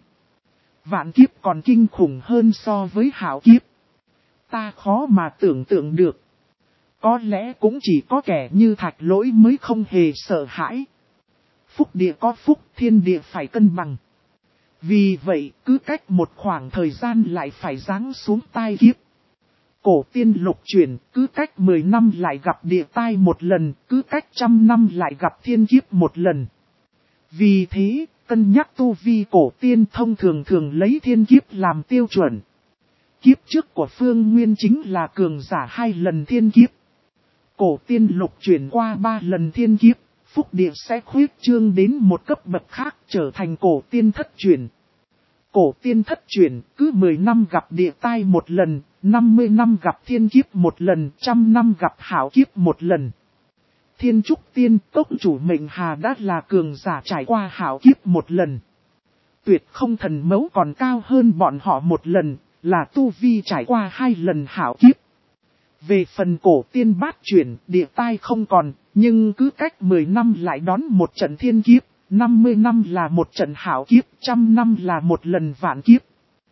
Vạn kiếp còn kinh khủng hơn so với hảo kiếp. Ta khó mà tưởng tượng được. Có lẽ cũng chỉ có kẻ như Thạch Lỗi mới không hề sợ hãi. Phúc địa có phúc, thiên địa phải cân bằng. Vì vậy, cứ cách một khoảng thời gian lại phải giáng xuống tai kiếp. Cổ tiên lục chuyển, cứ cách mười năm lại gặp địa tai một lần, cứ cách trăm năm lại gặp thiên kiếp một lần. Vì thế, cân nhắc tu vi cổ tiên thông thường thường lấy thiên kiếp làm tiêu chuẩn. Kiếp trước của Phương Nguyên chính là cường giả hai lần thiên kiếp. Cổ tiên lục chuyển qua ba lần thiên kiếp, phúc địa sẽ khuyết trương đến một cấp bậc khác trở thành cổ tiên thất chuyển. Cổ tiên thất chuyển cứ mười năm gặp địa tai một lần, năm mươi năm gặp thiên kiếp một lần, trăm năm gặp hảo kiếp một lần. Thiên Trúc Tiên Cốc chủ Mệnh Hà đã là cường giả trải qua hảo kiếp một lần. Tuyệt không thần mẫu còn cao hơn bọn họ một lần, là tu vi trải qua hai lần hảo kiếp. Về phần cổ tiên bát chuyển, địa tai không còn, nhưng cứ cách mười năm lại đón một trận thiên kiếp, năm mươi năm là một trận hảo kiếp, trăm năm là một lần vạn kiếp.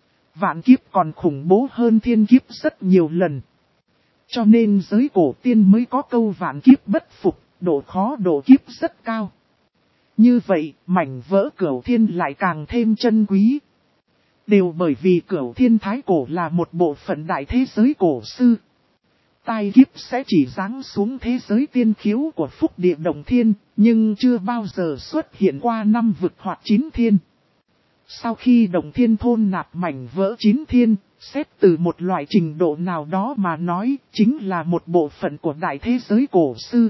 Vạn kiếp còn khủng bố hơn thiên kiếp rất nhiều lần. Cho nên giới cổ tiên mới có câu vạn kiếp bất phục, độ khó độ kiếp rất cao. Như vậy, mảnh vỡ Cửu Thiên lại càng thêm chân quý. Đều bởi vì Cửu Thiên Thái Cổ là một bộ phận đại thế giới cổ sư. Tai kiếp sẽ chỉ giáng xuống thế giới tiên khiếu của Phúc Địa Động Thiên, nhưng chưa bao giờ xuất hiện qua năm vực hoặc chín thiên. Sau khi Động Thiên thôn nạp mảnh vỡ chín thiên, xét từ một loại trình độ nào đó mà nói, chính là một bộ phận của đại thế giới cổ sư.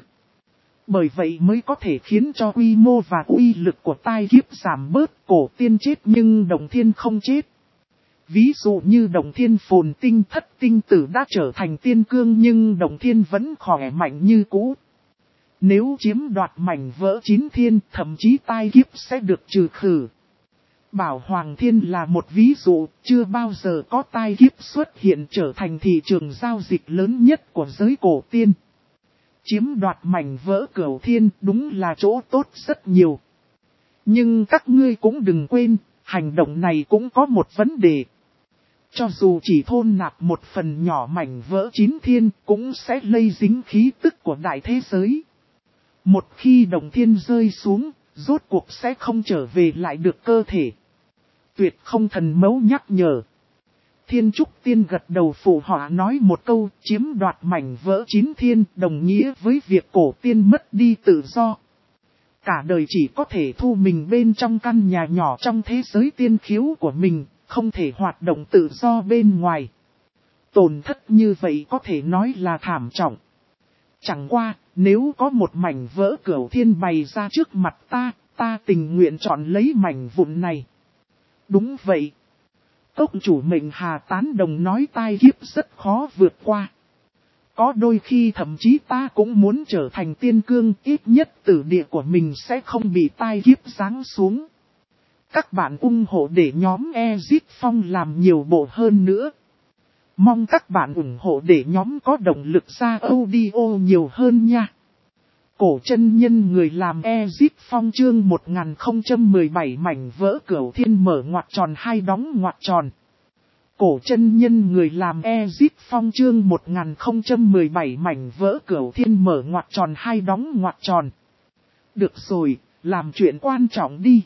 Bởi vậy mới có thể khiến cho quy mô và uy lực của tai kiếp giảm bớt, cổ tiên chết nhưng Động Thiên không chết. Ví dụ như Động Thiên Phồn Tinh Thất Tinh Tử đã trở thành tiên cương nhưng Động Thiên vẫn khỏe mạnh như cũ. Nếu chiếm đoạt mảnh vỡ chín thiên, thậm chí tai kiếp sẽ được trừ khử. Bảo Hoàng Thiên là một ví dụ, chưa bao giờ có tai kiếp xuất hiện trở thành thị trường giao dịch lớn nhất của giới cổ tiên. Chiếm đoạt mảnh vỡ Cửu Thiên đúng là chỗ tốt rất nhiều. Nhưng các ngươi cũng đừng quên, hành động này cũng có một vấn đề. Cho dù chỉ thôn nạp một phần nhỏ mảnh vỡ chín thiên cũng sẽ lây dính khí tức của đại thế giới. Một khi Động Thiên rơi xuống, rốt cuộc sẽ không trở về lại được cơ thể. Tuyệt Không Thần Mẫu nhắc nhở. Thiên Trúc Tiên gật đầu phụ họa nói một câu, chiếm đoạt mảnh vỡ chín thiên đồng nghĩa với việc cổ tiên mất đi tự do. Cả đời chỉ có thể thu mình bên trong căn nhà nhỏ trong thế giới tiên khiếu của mình, không thể hoạt động tự do bên ngoài. Tổn thất như vậy có thể nói là thảm trọng. Chẳng qua, nếu có một mảnh vỡ Cửu Thiên bày ra trước mặt ta, ta tình nguyện chọn lấy mảnh vụn này. Đúng vậy. Cốc chủ Mệnh Hà tán đồng nói tai kiếp rất khó vượt qua. Có đôi khi thậm chí ta cũng muốn trở thành tiên cương, ít nhất tử địa của mình sẽ không bị tai kiếp giáng xuống. Các bạn ủng hộ để nhóm Exit Phong làm nhiều bộ hơn nữa. Mong các bạn ủng hộ để nhóm có động lực ra audio nhiều hơn nha. Cổ chân nhân người làm Exit Phong chương một nghìn không trăm mười bảy mảnh vỡ Cửu Thiên mở ngoặc tròn hai đóng ngoặc tròn. Cổ chân nhân người làm Exit Phong chương một nghìn không trăm mười bảy mảnh vỡ Cửu Thiên mở ngoặc tròn hai đóng ngoặc tròn. Được rồi, làm chuyện quan trọng đi.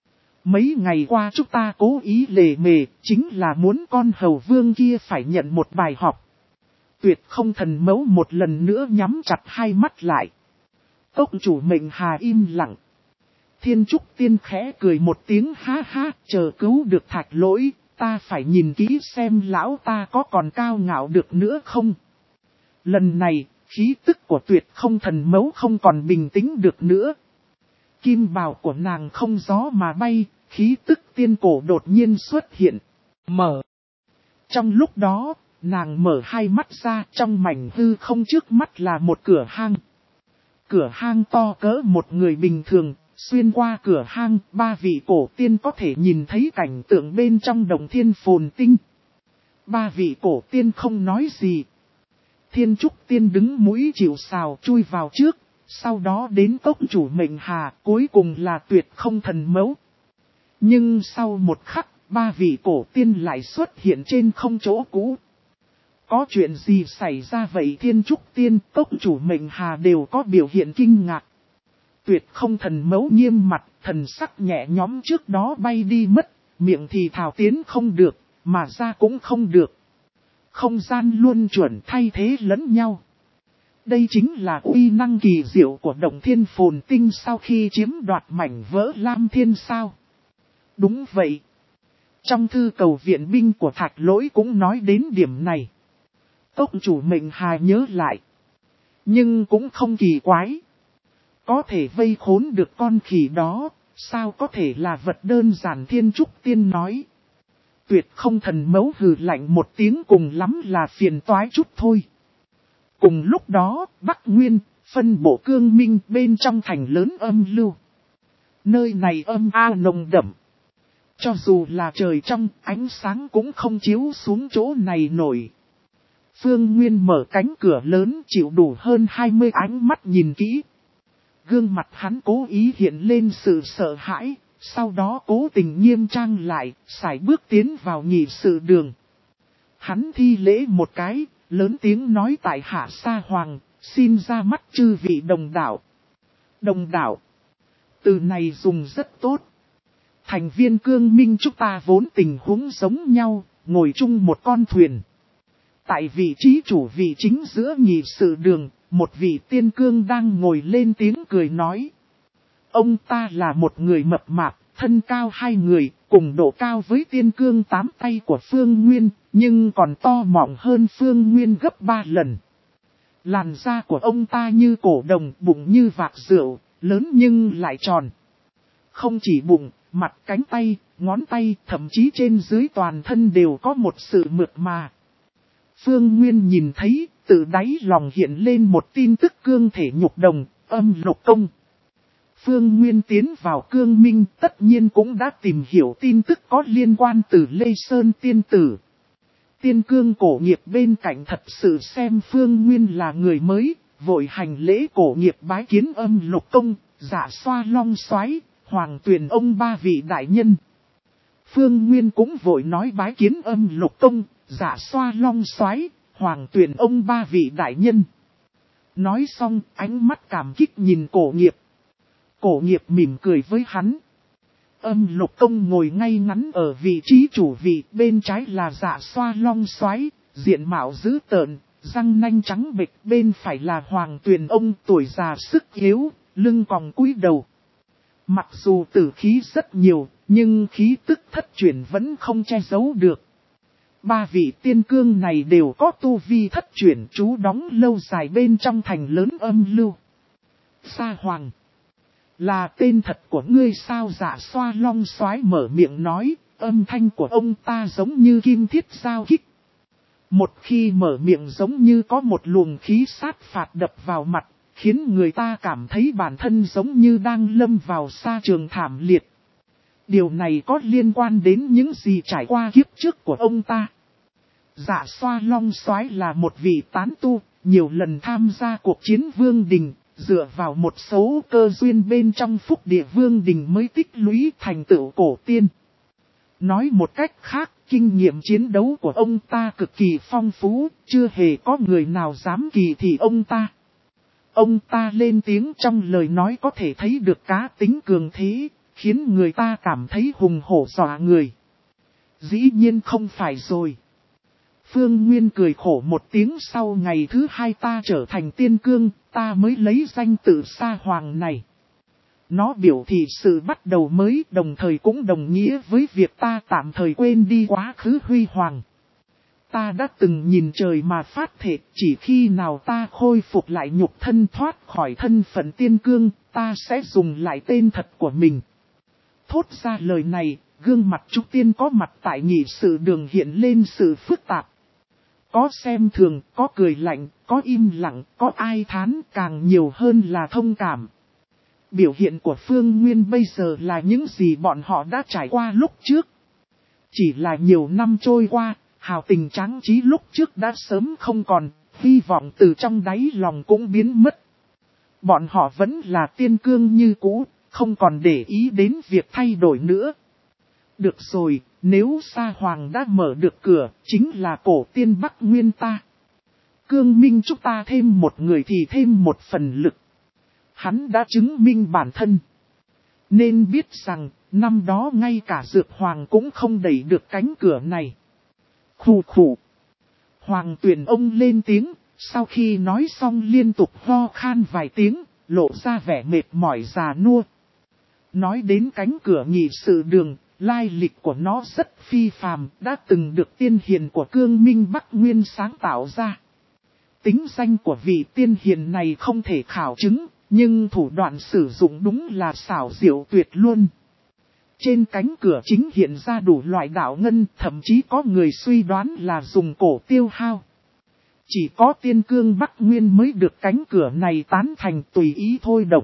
Mấy ngày qua chúng ta cố ý lề mề, chính là muốn con hầu vương kia phải nhận một bài học. Tuyệt Không Thần Mẫu một lần nữa nhắm chặt hai mắt lại. Cốc chủ Mệnh Hà im lặng. Thiên Trúc Tiên khẽ cười một tiếng ha ha, chờ cứu được Thạch Lỗi, ta phải nhìn kỹ xem lão ta có còn cao ngạo được nữa không. Lần này, khí tức của Tuyệt Không Thần Mẫu không còn bình tĩnh được nữa. Kim bào của nàng không gió mà bay, khí tức tiên cổ đột nhiên xuất hiện. Mở. Trong lúc đó, nàng mở hai mắt ra, trong mảnh hư không trước mắt là một cửa hang. Cửa hang to cỡ một người bình thường, xuyên qua cửa hang, ba vị cổ tiên có thể nhìn thấy cảnh tượng bên trong Động Thiên Phồn Tinh. Ba vị cổ tiên không nói gì. Thiên Trúc Tiên đứng mũi chịu sào chui vào trước, sau đó đến cốc chủ Mệnh Hà, cuối cùng là Tuyệt Không Thần Mẫu. Nhưng sau một khắc, ba vị cổ tiên lại xuất hiện trên không chỗ cũ. Có chuyện gì xảy ra vậy? Thiên Trúc Tiên, cốc chủ Mệnh Hà đều có biểu hiện kinh ngạc. Tuyệt Không Thần Mẫu nghiêm mặt, thần sắc nhẹ nhõm trước đó bay đi mất, miệng thì thảo tiến không được, mà ra cũng không được. Không gian luôn chuẩn thay thế lẫn nhau. Đây chính là uy năng kỳ diệu của Động Thiên Phồn Tinh sau khi chiếm đoạt mảnh vỡ Lam Thiên sao. Đúng vậy. Trong thư cầu viện binh của Thạch Lỗi cũng nói đến điểm này. Cốc chủ Mệnh Hà nhớ lại. Nhưng cũng không kỳ quái. Có thể vây khốn được con khỉ đó, sao có thể là vật đơn giản? Thiên Trúc Tiên nói. Tuyệt Không Thần Mẫu hừ lạnh một tiếng, cùng lắm là phiền toái chút thôi. Cùng lúc đó, Bắc Nguyên, phân bộ Cương Minh bên trong thành lớn âm lưu. Nơi này âm a nồng đậm. Cho dù là trời trong, ánh sáng cũng không chiếu xuống chỗ này nổi. Phương Nguyên mở cánh cửa lớn chịu đủ hơn hai mươi ánh mắt nhìn kỹ. Gương mặt hắn cố ý hiện lên sự sợ hãi, sau đó cố tình nghiêm trang lại, sải bước tiến vào nhị sự đường. Hắn thi lễ một cái, lớn tiếng nói tại hạ Sa Hoàng, xin ra mắt chư vị đồng đạo. Đồng đạo. Từ này dùng rất tốt. Thành viên cương minh chúng ta vốn tình huống giống nhau, ngồi chung một con thuyền. Tại vị trí chủ vị chính giữa nhị sự đường, một vị tiên cương đang ngồi lên tiếng cười nói. Ông ta là một người mập mạp, thân cao hai người, cùng độ cao với tiên cương tám tay của Phương Nguyên, nhưng còn to mọng hơn Phương Nguyên gấp ba lần. Làn da của ông ta như cổ đồng, bụng như vạc rượu, lớn nhưng lại tròn. Không chỉ bụng, mặt, cánh tay, ngón tay, thậm chí trên dưới toàn thân đều có một sự mượt mà. Phương Nguyên nhìn thấy, từ đáy lòng hiện lên một tin tức cương thể nhục đồng, âm lục công. Phương Nguyên tiến vào cương minh tất nhiên cũng đã tìm hiểu tin tức có liên quan từ Lê Sơn tiên tử. Tiên cương cổ nghiệp bên cạnh thật sự xem Phương Nguyên là người mới, vội hành lễ cổ nghiệp bái kiến âm lục công, dạ xoa long soái, hoàng tuyền ông ba vị đại nhân. Phương Nguyên cũng vội nói bái kiến âm lục công, dạ xoa long soái, hoàng tuyền ông ba vị đại nhân. Nói xong ánh mắt cảm kích nhìn cổ nghiệp. Cổ nghiệp mỉm cười với hắn. Âm lục công ngồi ngay ngắn ở vị trí chủ vị, bên trái là dạ xoa long soái, diện mạo dữ tợn, răng nanh trắng bệch, bên phải là hoàng tuyền ông tuổi già sức yếu, lưng còng cúi đầu. Mặc dù tử khí rất nhiều, nhưng khí tức thất truyền vẫn không che giấu được. Ba vị tiên cương này đều có tu vi thất truyền trú đóng lâu dài bên trong thành lớn âm lưu. Sa Hoàng. Là tên thật của ngươi sao? Dạ xoa long soái mở miệng nói, âm thanh của ông ta giống như kim thiết giao kích. Một khi mở miệng giống như có một luồng khí sát phạt đập vào mặt, khiến người ta cảm thấy bản thân giống như đang lâm vào sa trường thảm liệt. Điều này có liên quan đến những gì trải qua kiếp trước của ông ta. Dạ xoa long soái là một vị tán tu, nhiều lần tham gia cuộc chiến vương đình, dựa vào một số cơ duyên bên trong phúc địa vương đình mới tích lũy thành tựu cổ tiên. Nói một cách khác, kinh nghiệm chiến đấu của ông ta cực kỳ phong phú, chưa hề có người nào dám kỳ thị ông ta. Ông ta lên tiếng trong lời nói có thể thấy được cá tính cường thế, khiến người ta cảm thấy hùng hổ dọa người. Dĩ nhiên không phải rồi. Phương Nguyên cười khổ một tiếng, sau ngày thứ hai ta trở thành tiên cương, ta mới lấy danh tự Sa Hoàng này. Nó biểu thị sự bắt đầu mới, đồng thời cũng đồng nghĩa với việc ta tạm thời quên đi quá khứ huy hoàng. Ta đã từng nhìn trời mà phát thệ, chỉ khi nào ta khôi phục lại nhục thân thoát khỏi thân phận tiên cương, ta sẽ dùng lại tên thật của mình. Thốt ra lời này, gương mặt Trúc Tiên có mặt tại nhị sự đường hiện lên sự phức tạp. Có xem thường, có cười lạnh, có im lặng, có ai thán, càng nhiều hơn là thông cảm. Biểu hiện của Phương Nguyên bây giờ là những gì bọn họ đã trải qua lúc trước. Chỉ là nhiều năm trôi qua, hào tình tráng trí lúc trước đã sớm không còn, hy vọng từ trong đáy lòng cũng biến mất. Bọn họ vẫn là tiên cương như cũ, không còn để ý đến việc thay đổi nữa. Được rồi, nếu Sa Hoàng đã mở được cửa, chính là cổ tiên Bắc Nguyên ta. Cương minh chúng ta thêm một người thì thêm một phần lực. Hắn đã chứng minh bản thân. Nên biết rằng, năm đó ngay cả Dược Hoàng cũng không đẩy được cánh cửa này. Khủ khủ. Hoàng Tuyền ông lên tiếng, sau khi nói xong liên tục ho khan vài tiếng, lộ ra vẻ mệt mỏi già nua. Nói đến cánh cửa nhị sự đường, lai lịch của nó rất phi phàm, đã từng được tiên hiền của Cương Minh Bắc Nguyên sáng tạo ra. Tính danh của vị tiên hiền này không thể khảo chứng, nhưng thủ đoạn sử dụng đúng là xảo diệu tuyệt luôn. Trên cánh cửa chính hiện ra đủ loại đạo ngân, thậm chí có người suy đoán là dùng cổ tiêu hao. Chỉ có tiên cương Bắc Nguyên mới được cánh cửa này tán thành tùy ý thôi động.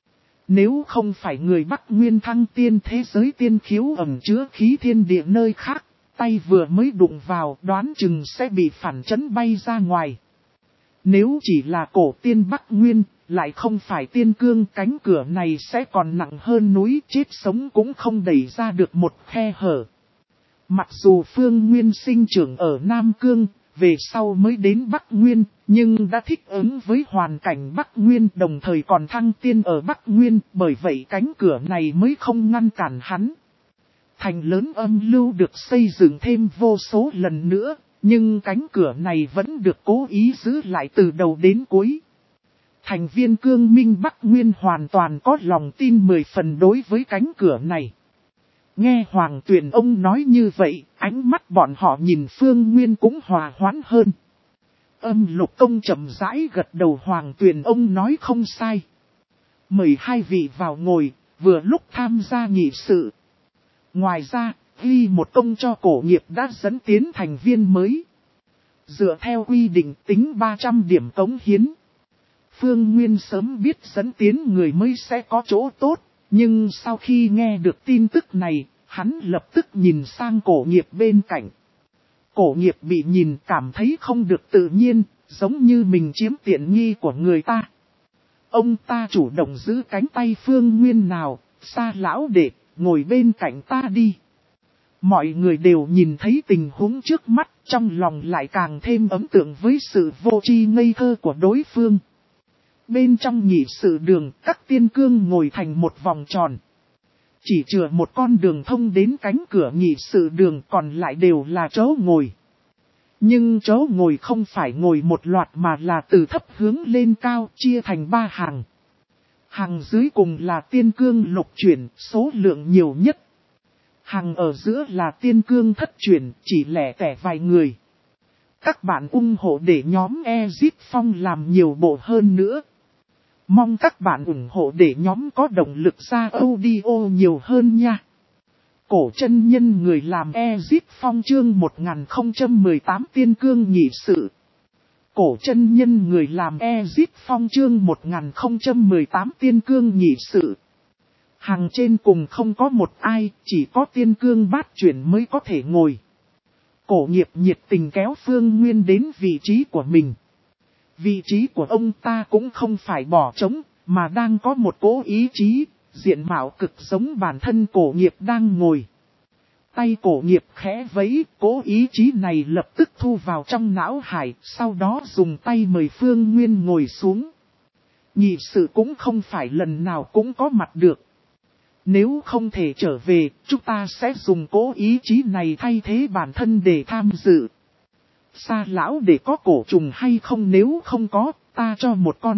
Nếu không phải người Bắc Nguyên thăng tiên thế giới tiên khiếu ẩn chứa khí thiên địa nơi khác, tay vừa mới đụng vào đoán chừng sẽ bị phản chấn bay ra ngoài. Nếu chỉ là cổ tiên Bắc Nguyên, lại không phải tiên cương, cánh cửa này sẽ còn nặng hơn núi, chết sống cũng không đẩy ra được một khe hở. Mặc dù Phương Nguyên sinh trưởng ở Nam Cương, về sau mới đến Bắc Nguyên, nhưng đã thích ứng với hoàn cảnh Bắc Nguyên, đồng thời còn thăng tiên ở Bắc Nguyên, bởi vậy cánh cửa này mới không ngăn cản hắn. Thành lớn âm lưu được xây dựng thêm vô số lần nữa, nhưng cánh cửa này vẫn được cố ý giữ lại từ đầu đến cuối. Thành viên Cương Minh Bắc Nguyên hoàn toàn có lòng tin mười phần đối với cánh cửa này. Nghe Hoàng Tuyền ông nói như vậy, ánh mắt bọn họ nhìn Phương Nguyên cũng hòa hoãn hơn. Âm Lục Công chậm rãi gật đầu, Hoàng Tuyền ông nói không sai. Mời hai vị vào ngồi, vừa lúc tham gia nghị sự. Ngoài ra, ghi một công cho cổ nghiệp đã dẫn tiến thành viên mới. Dựa theo quy định tính ba trăm điểm cống hiến. Phương Nguyên sớm biết dẫn tiến người mới sẽ có chỗ tốt, nhưng sau khi nghe được tin tức này, hắn lập tức nhìn sang cổ nghiệp bên cạnh. Cổ nghiệp bị nhìn cảm thấy không được tự nhiên, giống như mình chiếm tiện nghi của người ta. Ông ta chủ động giữ cánh tay Phương Nguyên, nào, Sa lão đệ, ngồi bên cạnh ta đi. Mọi người đều nhìn thấy tình huống trước mắt, trong lòng lại càng thêm ấn tượng với sự vô tri ngây thơ của đối phương. Bên trong nghị sự đường, các tiên cương ngồi thành một vòng tròn. Chỉ chừa một con đường thông đến cánh cửa nghị sự đường, còn lại đều là chỗ ngồi. Nhưng chỗ ngồi không phải ngồi một loạt mà là từ thấp hướng lên cao, chia thành ba hàng. Hàng dưới cùng là tiên cương lục chuyển, số lượng nhiều nhất. Hàng ở giữa là tiên cương thất chuyển, chỉ lẻ tẻ vài người. Các bạn ủng hộ để nhóm Ezip Phong làm nhiều bộ hơn nữa. Mong các bạn ủng hộ để nhóm có động lực ra audio nhiều hơn nha. Cổ chân nhân người làm Ezip Phong chương một nghìn không trăm mười tám tiên cương nghị sự. Cổ chân nhân người làm Ezip Phong chương một nghìn không trăm mười tám tiên cương nghị sự. Hàng trên cùng không có một ai, chỉ có tiên cương bát chuyển mới có thể ngồi. Cổ nghiệp nhiệt tình kéo Phương Nguyên đến vị trí của mình. Vị trí của ông ta cũng không phải bỏ trống, mà đang có một cố ý chí, diện mạo cực giống bản thân cổ nghiệp đang ngồi. Tay cổ nghiệp khẽ vẫy, cố ý chí này lập tức thu vào trong não hải, sau đó dùng tay mời Phương Nguyên ngồi xuống. Nghị sự cũng không phải lần nào cũng có mặt được. Nếu không thể trở về, chúng ta sẽ dùng cố ý chí này thay thế bản thân để tham dự. Sa lão để có cổ trùng hay không, nếu không có, ta cho một con.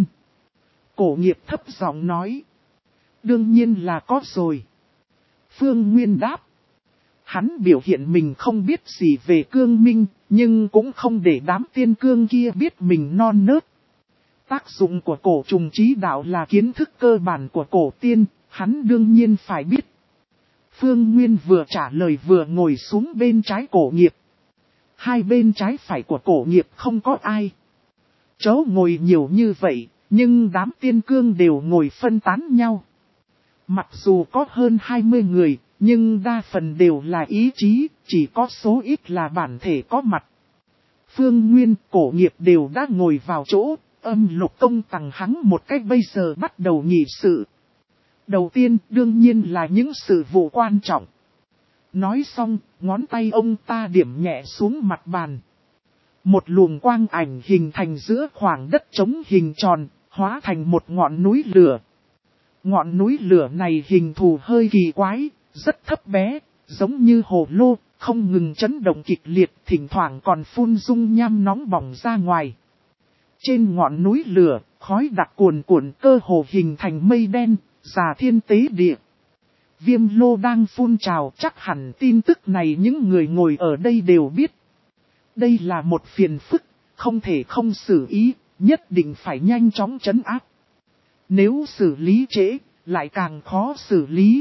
Cổ nghiệp thấp giọng nói. Đương nhiên là có rồi. Phương Nguyên đáp. Hắn biểu hiện mình không biết gì về cương minh, nhưng cũng không để đám tiên cương kia biết mình non nớt. Tác dụng của cổ trùng trí đạo là kiến thức cơ bản của cổ tiên, hắn đương nhiên phải biết. Phương Nguyên vừa trả lời vừa ngồi xuống bên trái cổ nghiệp. Hai bên trái phải của cổ nghiệp không có ai. Chỗ ngồi nhiều như vậy, nhưng đám tiên cương đều ngồi phân tán nhau. Mặc dù có hơn hai mươi người, nhưng đa phần đều là ý chí, chỉ có số ít là bản thể có mặt. Phương Nguyên, cổ nghiệp đều đã ngồi vào chỗ, Âm Lục Công tặng hắn một cách bây giờ bắt đầu nghị sự. Đầu tiên, đương nhiên là những sự vụ quan trọng. Nói xong, ngón tay ông ta điểm nhẹ xuống mặt bàn. Một luồng quang ảnh hình thành giữa khoảng đất trống hình tròn, hóa thành một ngọn núi lửa. Ngọn núi lửa này hình thù hơi kỳ quái, rất thấp bé, giống như hồ lô, không ngừng chấn động kịch liệt, thỉnh thoảng còn phun dung nham nóng bỏng ra ngoài. Trên ngọn núi lửa, khói đặc cuồn cuộn cơ hồ hình thành mây đen, già thiên tế địa. Viêm lô đang phun trào, chắc hẳn tin tức này những người ngồi ở đây đều biết. Đây là một phiền phức, không thể không xử ý, nhất định phải nhanh chóng trấn áp. Nếu xử lý trễ, lại càng khó xử lý.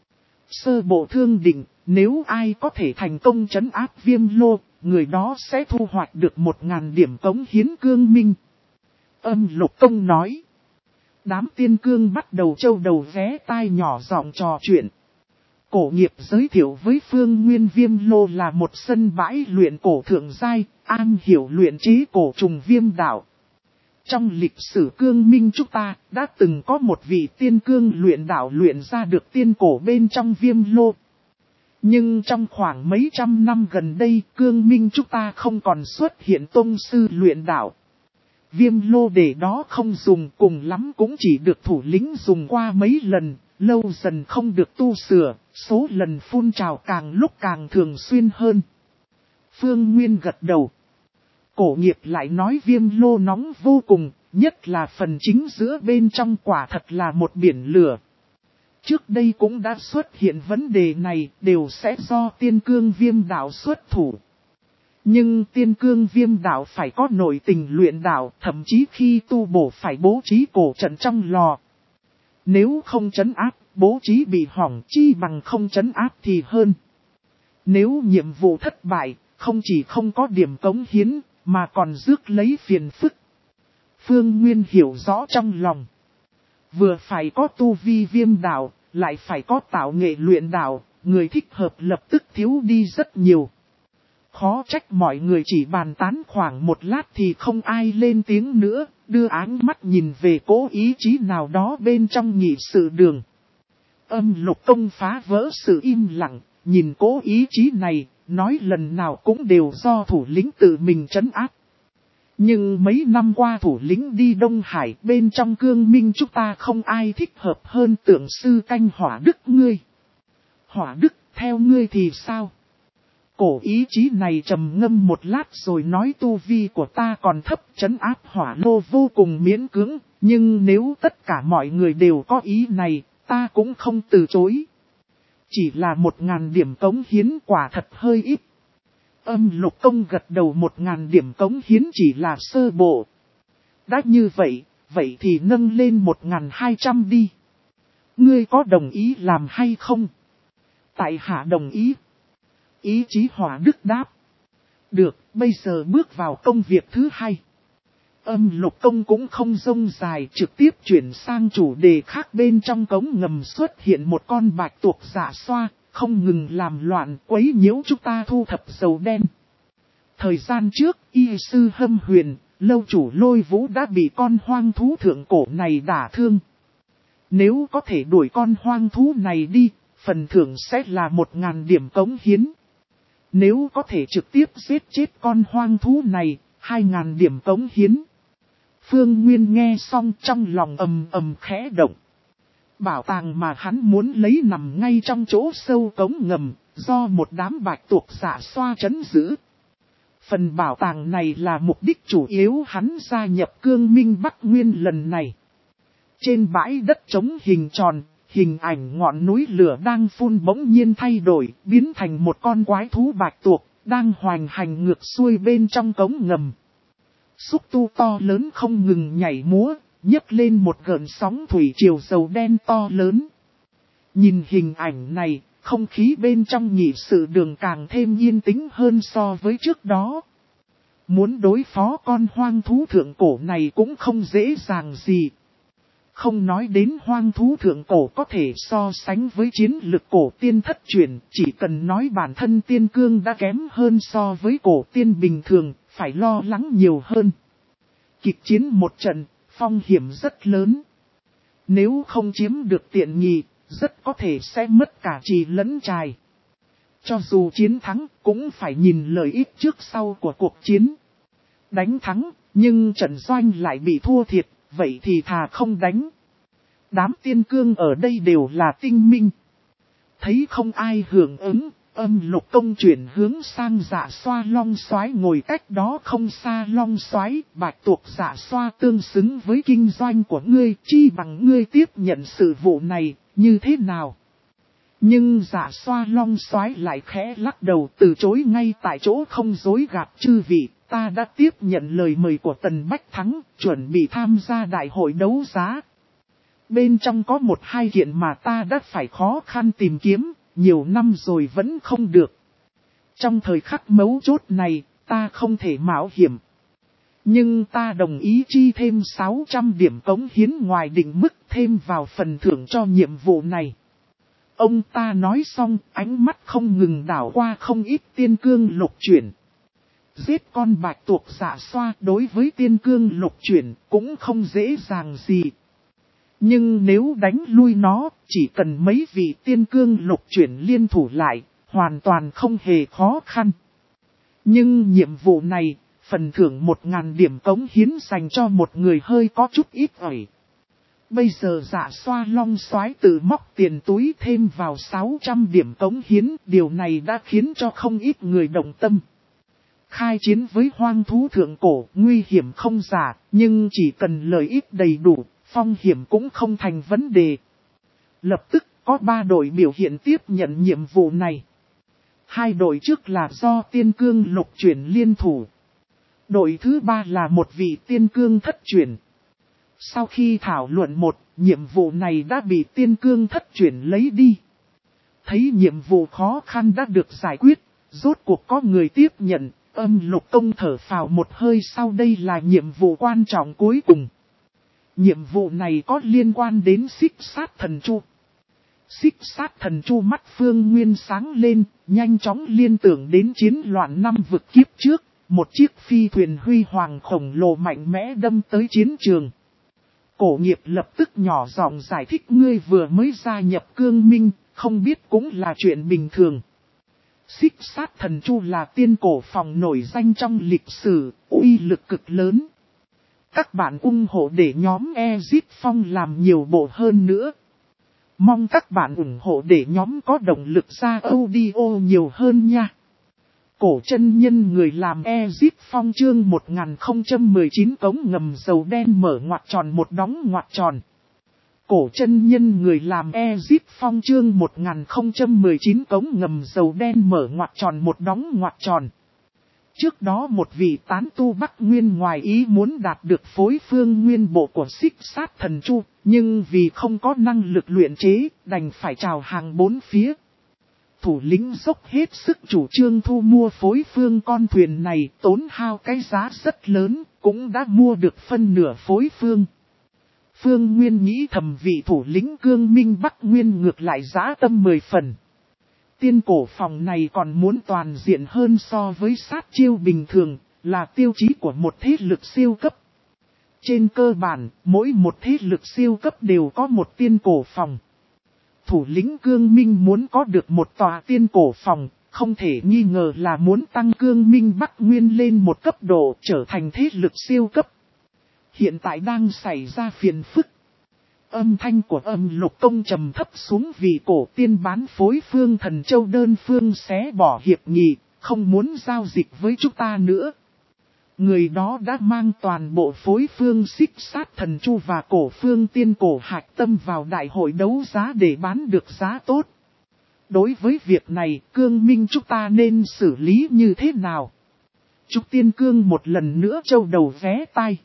Sơ bộ thương định, nếu ai có thể thành công trấn áp viêm lô, người đó sẽ thu hoạch được một ngàn điểm cống hiến cương minh. Âm Lục Công nói. Đám tiên cương bắt đầu trâu đầu vé tai nhỏ giọng trò chuyện. Cổ nghiệp giới thiệu với Phương Nguyên Viêm Lô là một sân bãi luyện cổ thượng giai, am hiểu luyện chế cổ trùng viêm đạo. Trong lịch sử cương minh chúng ta, đã từng có một vị tiên cương luyện đạo luyện ra được tiên cổ bên trong viêm lô. Nhưng trong khoảng mấy trăm năm gần đây, cương minh chúng ta không còn xuất hiện tông sư luyện đạo. Viêm lô để đó không dùng, cùng lắm cũng chỉ được thủ lĩnh dùng qua mấy lần, lâu dần không được tu sửa, số lần phun trào càng lúc càng thường xuyên hơn. Phương Nguyên gật đầu. Cổ nghiệp lại nói viêm lô nóng vô cùng, nhất là phần chính giữa bên trong quả thật là một biển lửa. Trước đây cũng đã xuất hiện vấn đề này, đều sẽ do tiên cương viêm đạo xuất thủ. Nhưng tiên cương viêm đạo phải có nội tình luyện đạo, thậm chí khi tu bổ phải bố trí cổ trận trong lò. Nếu không trấn áp, bố trí bị hỏng chi bằng không trấn áp thì hơn. Nếu nhiệm vụ thất bại, không chỉ không có điểm cống hiến, mà còn rước lấy phiền phức. Phương Nguyên hiểu rõ trong lòng. Vừa phải có tu vi viêm đạo, lại phải có tạo nghệ luyện đạo, người thích hợp lập tức thiếu đi rất nhiều. Khó trách mọi người chỉ bàn tán khoảng một lát thì không ai lên tiếng nữa, đưa áng mắt nhìn về cố ý chí nào đó bên trong nghị sự đường. Âm Lục Công phá vỡ sự im lặng, nhìn cố ý chí này, nói lần nào cũng đều do thủ lĩnh tự mình trấn áp. Nhưng mấy năm qua thủ lĩnh đi Đông Hải bên trong cương minh chúng ta không ai thích hợp hơn tượng sư canh Hỏa Đức ngươi. Hỏa Đức theo ngươi thì sao? Cổ ý chí này trầm ngâm một lát rồi nói tu vi của ta còn thấp, trấn áp hỏa lô vô cùng miễn cưỡng, nhưng nếu tất cả mọi người đều có ý này, ta cũng không từ chối. Chỉ là một ngàn điểm cống hiến quả thật hơi ít. Âm Lục Công gật đầu, một ngàn điểm cống hiến chỉ là sơ bộ. Đã như vậy, vậy thì nâng lên một ngàn hai trăm đi. Ngươi có đồng ý làm hay không? Tại hạ đồng ý. Ý chí Hỏa Đức đáp. Được, bây giờ bước vào công việc thứ hai. Âm Lục Công cũng không rông dài, trực tiếp chuyển sang chủ đề khác. Bên trong cống ngầm xuất hiện một con bạch tuộc giả xoa, không ngừng làm loạn quấy nhiễu chúng ta thu thập dầu đen. Thời gian trước, y sư Hâm Huyền, lâu chủ Lôi Vũ đã bị con hoang thú thượng cổ này đả thương. Nếu có thể đuổi con hoang thú này đi, phần thưởng sẽ là một ngàn điểm cống hiến. Nếu có thể trực tiếp giết chết con hoang thú này, hai ngàn điểm cống hiến. Phương Nguyên nghe xong trong lòng ầm ầm khẽ động. Bảo tàng mà hắn muốn lấy nằm ngay trong chỗ sâu cống ngầm, do một đám bạch tuộc giả xoa trấn giữ. Phần bảo tàng này là mục đích chủ yếu hắn gia nhập cương minh Bắc Nguyên lần này. Trên bãi đất trống hình tròn, hình ảnh ngọn núi lửa đang phun bỗng nhiên thay đổi, biến thành một con quái thú bạch tuộc, đang hoành hành ngược xuôi bên trong cống ngầm. Xúc tu to lớn không ngừng nhảy múa, nhấc lên một gợn sóng thủy triều dầu đen to lớn. Nhìn hình ảnh này, không khí bên trong nghị sự đường càng thêm yên tĩnh hơn so với trước đó. Muốn đối phó con hoang thú thượng cổ này cũng không dễ dàng gì. Không nói đến hoang thú thượng cổ có thể so sánh với chiến lực cổ tiên thất truyền, chỉ cần nói bản thân tiên cương đã kém hơn so với cổ tiên bình thường, phải lo lắng nhiều hơn. Kịch chiến một trận, phong hiểm rất lớn. Nếu không chiếm được tiện nghi, rất có thể sẽ mất cả trì lẫn trài. Cho dù chiến thắng, cũng phải nhìn lợi ích trước sau của cuộc chiến. Đánh thắng, nhưng trận doanh lại bị thua thiệt, vậy thì thà không đánh. Đám tiên cương ở đây đều là tinh minh. Thấy không ai hưởng ứng, Âm Lục Công chuyển hướng sang Dạ Xoa Long Soái ngồi cách đó không xa. Long Soái, bạch tuộc Dạ Xoa tương xứng với kinh doanh của ngươi, chi bằng ngươi tiếp nhận sự vụ này, như thế nào? Nhưng Dạ Xoa Long Soái lại khẽ lắc đầu, từ chối ngay tại chỗ, không dối gạt chư vị. Ta đã tiếp nhận lời mời của Tần Bách Thắng, chuẩn bị tham gia đại hội đấu giá. Bên trong có một hai kiện mà ta đã phải khó khăn tìm kiếm, nhiều năm rồi vẫn không được. Trong thời khắc mấu chốt này, ta không thể mạo hiểm. Nhưng ta đồng ý chi thêm sáu trăm điểm cống hiến ngoài định mức thêm vào phần thưởng cho nhiệm vụ này. Ông ta nói xong, ánh mắt không ngừng đảo qua không ít tiên cương lục chuyển. Giết con bạch tuộc Dạ Xoa đối với tiên cương lục chuyển cũng không dễ dàng gì. Nhưng nếu đánh lui nó, chỉ cần mấy vị tiên cương lục chuyển liên thủ lại, hoàn toàn không hề khó khăn. Nhưng nhiệm vụ này, phần thưởng một ngàn điểm cống hiến dành cho một người hơi có chút ít ỏi. Bây giờ Dạ Xoa long xoái tự móc tiền túi thêm vào sáu trăm điểm cống hiến, điều này đã khiến cho không ít người động tâm. Khai chiến với hoang thú thượng cổ, nguy hiểm không giả, nhưng chỉ cần lợi ích đầy đủ, phong hiểm cũng không thành vấn đề. Lập tức có ba đội biểu hiện tiếp nhận nhiệm vụ này. Hai đội trước là do tiên cương lục chuyển liên thủ. Đội thứ ba là một vị tiên cương thất chuyển. Sau khi thảo luận một, nhiệm vụ này đã bị tiên cương thất chuyển lấy đi. Thấy nhiệm vụ khó khăn đã được giải quyết, rốt cuộc có người tiếp nhận, Âm Lục Công thở phào một hơi, sau đây là nhiệm vụ quan trọng cuối cùng. Nhiệm vụ này có liên quan đến Xích Sát Thần Chu. Xích Sát Thần Chu mắt Phương Nguyên sáng lên, nhanh chóng liên tưởng đến chiến loạn năm vực kiếp trước, một chiếc phi thuyền huy hoàng khổng lồ mạnh mẽ đâm tới chiến trường. Cổ nghiệp lập tức nhỏ giọng giải thích, ngươi vừa mới gia nhập Cương Minh, không biết cũng là chuyện bình thường. Xích Sát Thần Chu là tiên cổ phòng nổi danh trong lịch sử, uy lực cực lớn. Các bạn ủng hộ để nhóm Exit Phong làm nhiều bộ hơn nữa. Mong các bạn ủng hộ để nhóm có động lực ra audio nhiều hơn nha. Cổ chân nhân người làm Exit Phong chương một nghìn không trăm mười chín cống ngầm dầu đen mở ngoặc tròn một đóng ngoặc tròn. Cổ chân nhân người làm Exit Phong chương một nghìn không trăm mười chín cống ngầm dầu đen mở ngoặc tròn một đóng ngoặc tròn. Trước đó một vị tán tu Bắc Nguyên ngoài ý muốn đạt được phối phương nguyên bộ của Xích Sát Thần Chu, nhưng vì không có năng lực luyện chế, đành phải chào hàng bốn phía. Thủ lĩnh dốc hết sức chủ trương thu mua phối phương con thuyền này, tốn hao cái giá rất lớn, cũng đã mua được phân nửa phối phương. Phương Nguyên nghĩ thầm vị thủ lĩnh Cương Minh Bắc Nguyên ngược lại giá tâm mười phần. Tiên cổ phòng này còn muốn toàn diện hơn so với sát chiêu bình thường, là tiêu chí của một thế lực siêu cấp. Trên cơ bản, mỗi một thế lực siêu cấp đều có một tiên cổ phòng. Thủ lĩnh Cương Minh muốn có được một tòa tiên cổ phòng, không thể nghi ngờ là muốn tăng Cương Minh Bắc Nguyên lên một cấp độ, trở thành thế lực siêu cấp. Hiện tại đang xảy ra phiền phức. Âm thanh của Âm Lục Công trầm thấp xuống vì cổ tiên bán phối phương Thần Châu đơn phương xé bỏ hiệp nghị, không muốn giao dịch với chúng ta nữa. Người đó đã mang toàn bộ phối phương Xích Sát Thần Chu và cổ phương tiên cổ hạch tâm vào đại hội đấu giá để bán được giá tốt. Đối với việc này, Cương Minh chúng ta nên xử lý như thế nào? Trúc Tiên Cương một lần nữa châu đầu vé tai.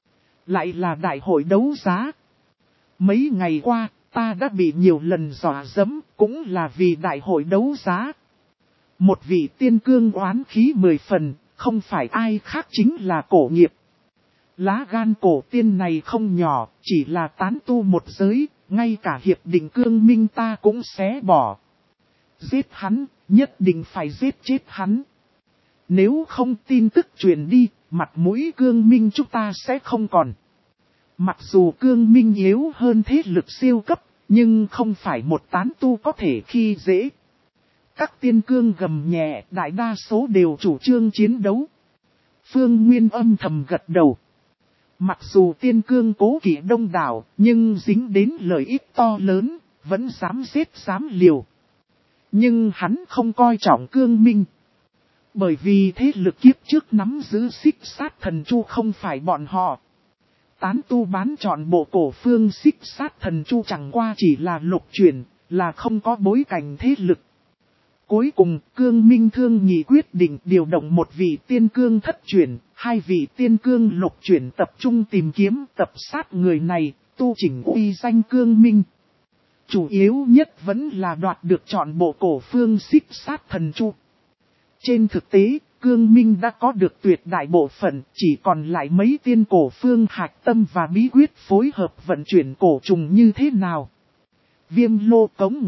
Lại là đại hội đấu giá. Mấy ngày qua, ta đã bị nhiều lần dọa dẫm, cũng là vì đại hội đấu giá. Một vị tiên cương oán khí mười phần, không phải ai khác chính là cổ nghiệp. Lá gan cổ tiên này không nhỏ, chỉ là tán tu một giới, ngay cả hiệp định Cương Minh ta cũng xé bỏ. Giết hắn, nhất định phải giết chết hắn. Nếu không tin tức truyền đi, mặt mũi Cương Minh chúng ta sẽ không còn. Mặc dù Cương Minh yếu hơn thế lực siêu cấp, nhưng không phải một tán tu có thể khi dễ. Các tiên cương gầm nhẹ, đại đa số đều chủ trương chiến đấu. Phương Nguyên âm thầm gật đầu. Mặc dù tiên cương cố kỵ đông đảo, nhưng dính đến lợi ích to lớn, vẫn dám giết dám liều. Nhưng hắn không coi trọng Cương Minh. Bởi vì thế lực kiếp trước nắm giữ Xích Sát Thần Chu không phải bọn họ. Tán tu bán chọn bộ cổ phương Xích Sát Thần Chu chẳng qua chỉ là lục chuyển, là không có bối cảnh thế lực. Cuối cùng, Cương Minh Thương Nghị quyết định điều động một vị tiên cương thất chuyển, hai vị tiên cương lục chuyển tập trung tìm kiếm tập sát người này, tu chỉnh uy danh Cương Minh. Chủ yếu nhất vẫn là đoạt được chọn bộ cổ phương Xích Sát Thần Chu. Trên thực tế, Cương Minh đã có được tuyệt đại bộ phận, chỉ còn lại mấy tiên cổ phương hạch tâm và bí quyết phối hợp vận chuyển cổ trùng như thế nào. Viêm lô cống ngầm,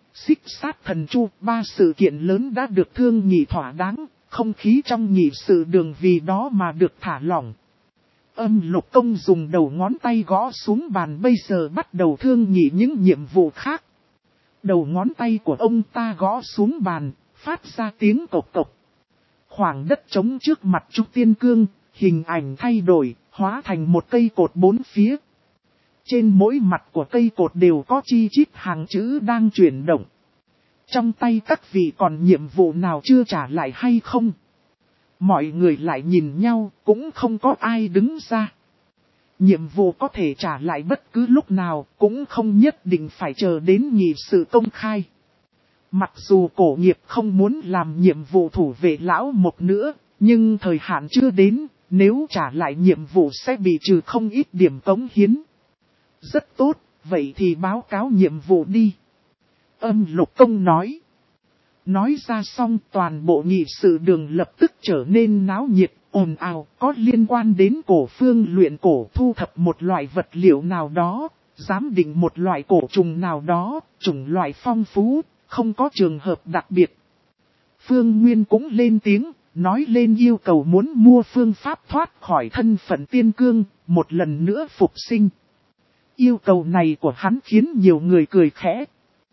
Xích sát thần chu, ba sự kiện lớn đã được thương nghị thỏa đáng, không khí trong nghị sự đường vì đó mà được thả lỏng. Âm Lục Công dùng đầu ngón tay gõ xuống bàn bây giờ bắt đầu thương nghị những nhiệm vụ khác. Đầu ngón tay của ông ta gõ xuống bàn, phát ra tiếng cộc cộc. Khoảng đất trống trước mặt Trúc Tiên Cương, hình ảnh thay đổi, hóa thành một cây cột bốn phía. Trên mỗi mặt của cây cột đều có chi chít hàng chữ đang chuyển động. Trong tay các vị còn nhiệm vụ nào chưa trả lại hay không? Mọi người lại nhìn nhau, cũng không có ai đứng ra. Nhiệm vụ có thể trả lại bất cứ lúc nào, cũng không nhất định phải chờ đến nghị sự công khai. Mặc dù cổ nghiệp không muốn làm nhiệm vụ thủ vệ lão một nữa, nhưng thời hạn chưa đến, nếu trả lại nhiệm vụ sẽ bị trừ không ít điểm cống hiến. Rất tốt, vậy thì báo cáo nhiệm vụ đi. Âm Lục Công nói. Nói ra xong toàn bộ nghị sự đường lập tức trở nên náo nhiệt, ồn ào, có liên quan đến cổ phương luyện cổ thu thập một loại vật liệu nào đó, giám định một loại cổ trùng nào đó, chủng loại phong phú, không có trường hợp đặc biệt. Phương Nguyên cũng lên tiếng, nói lên yêu cầu muốn mua phương pháp thoát khỏi thân phận tiên cương, một lần nữa phục sinh. Yêu cầu này của hắn khiến nhiều người cười khẽ.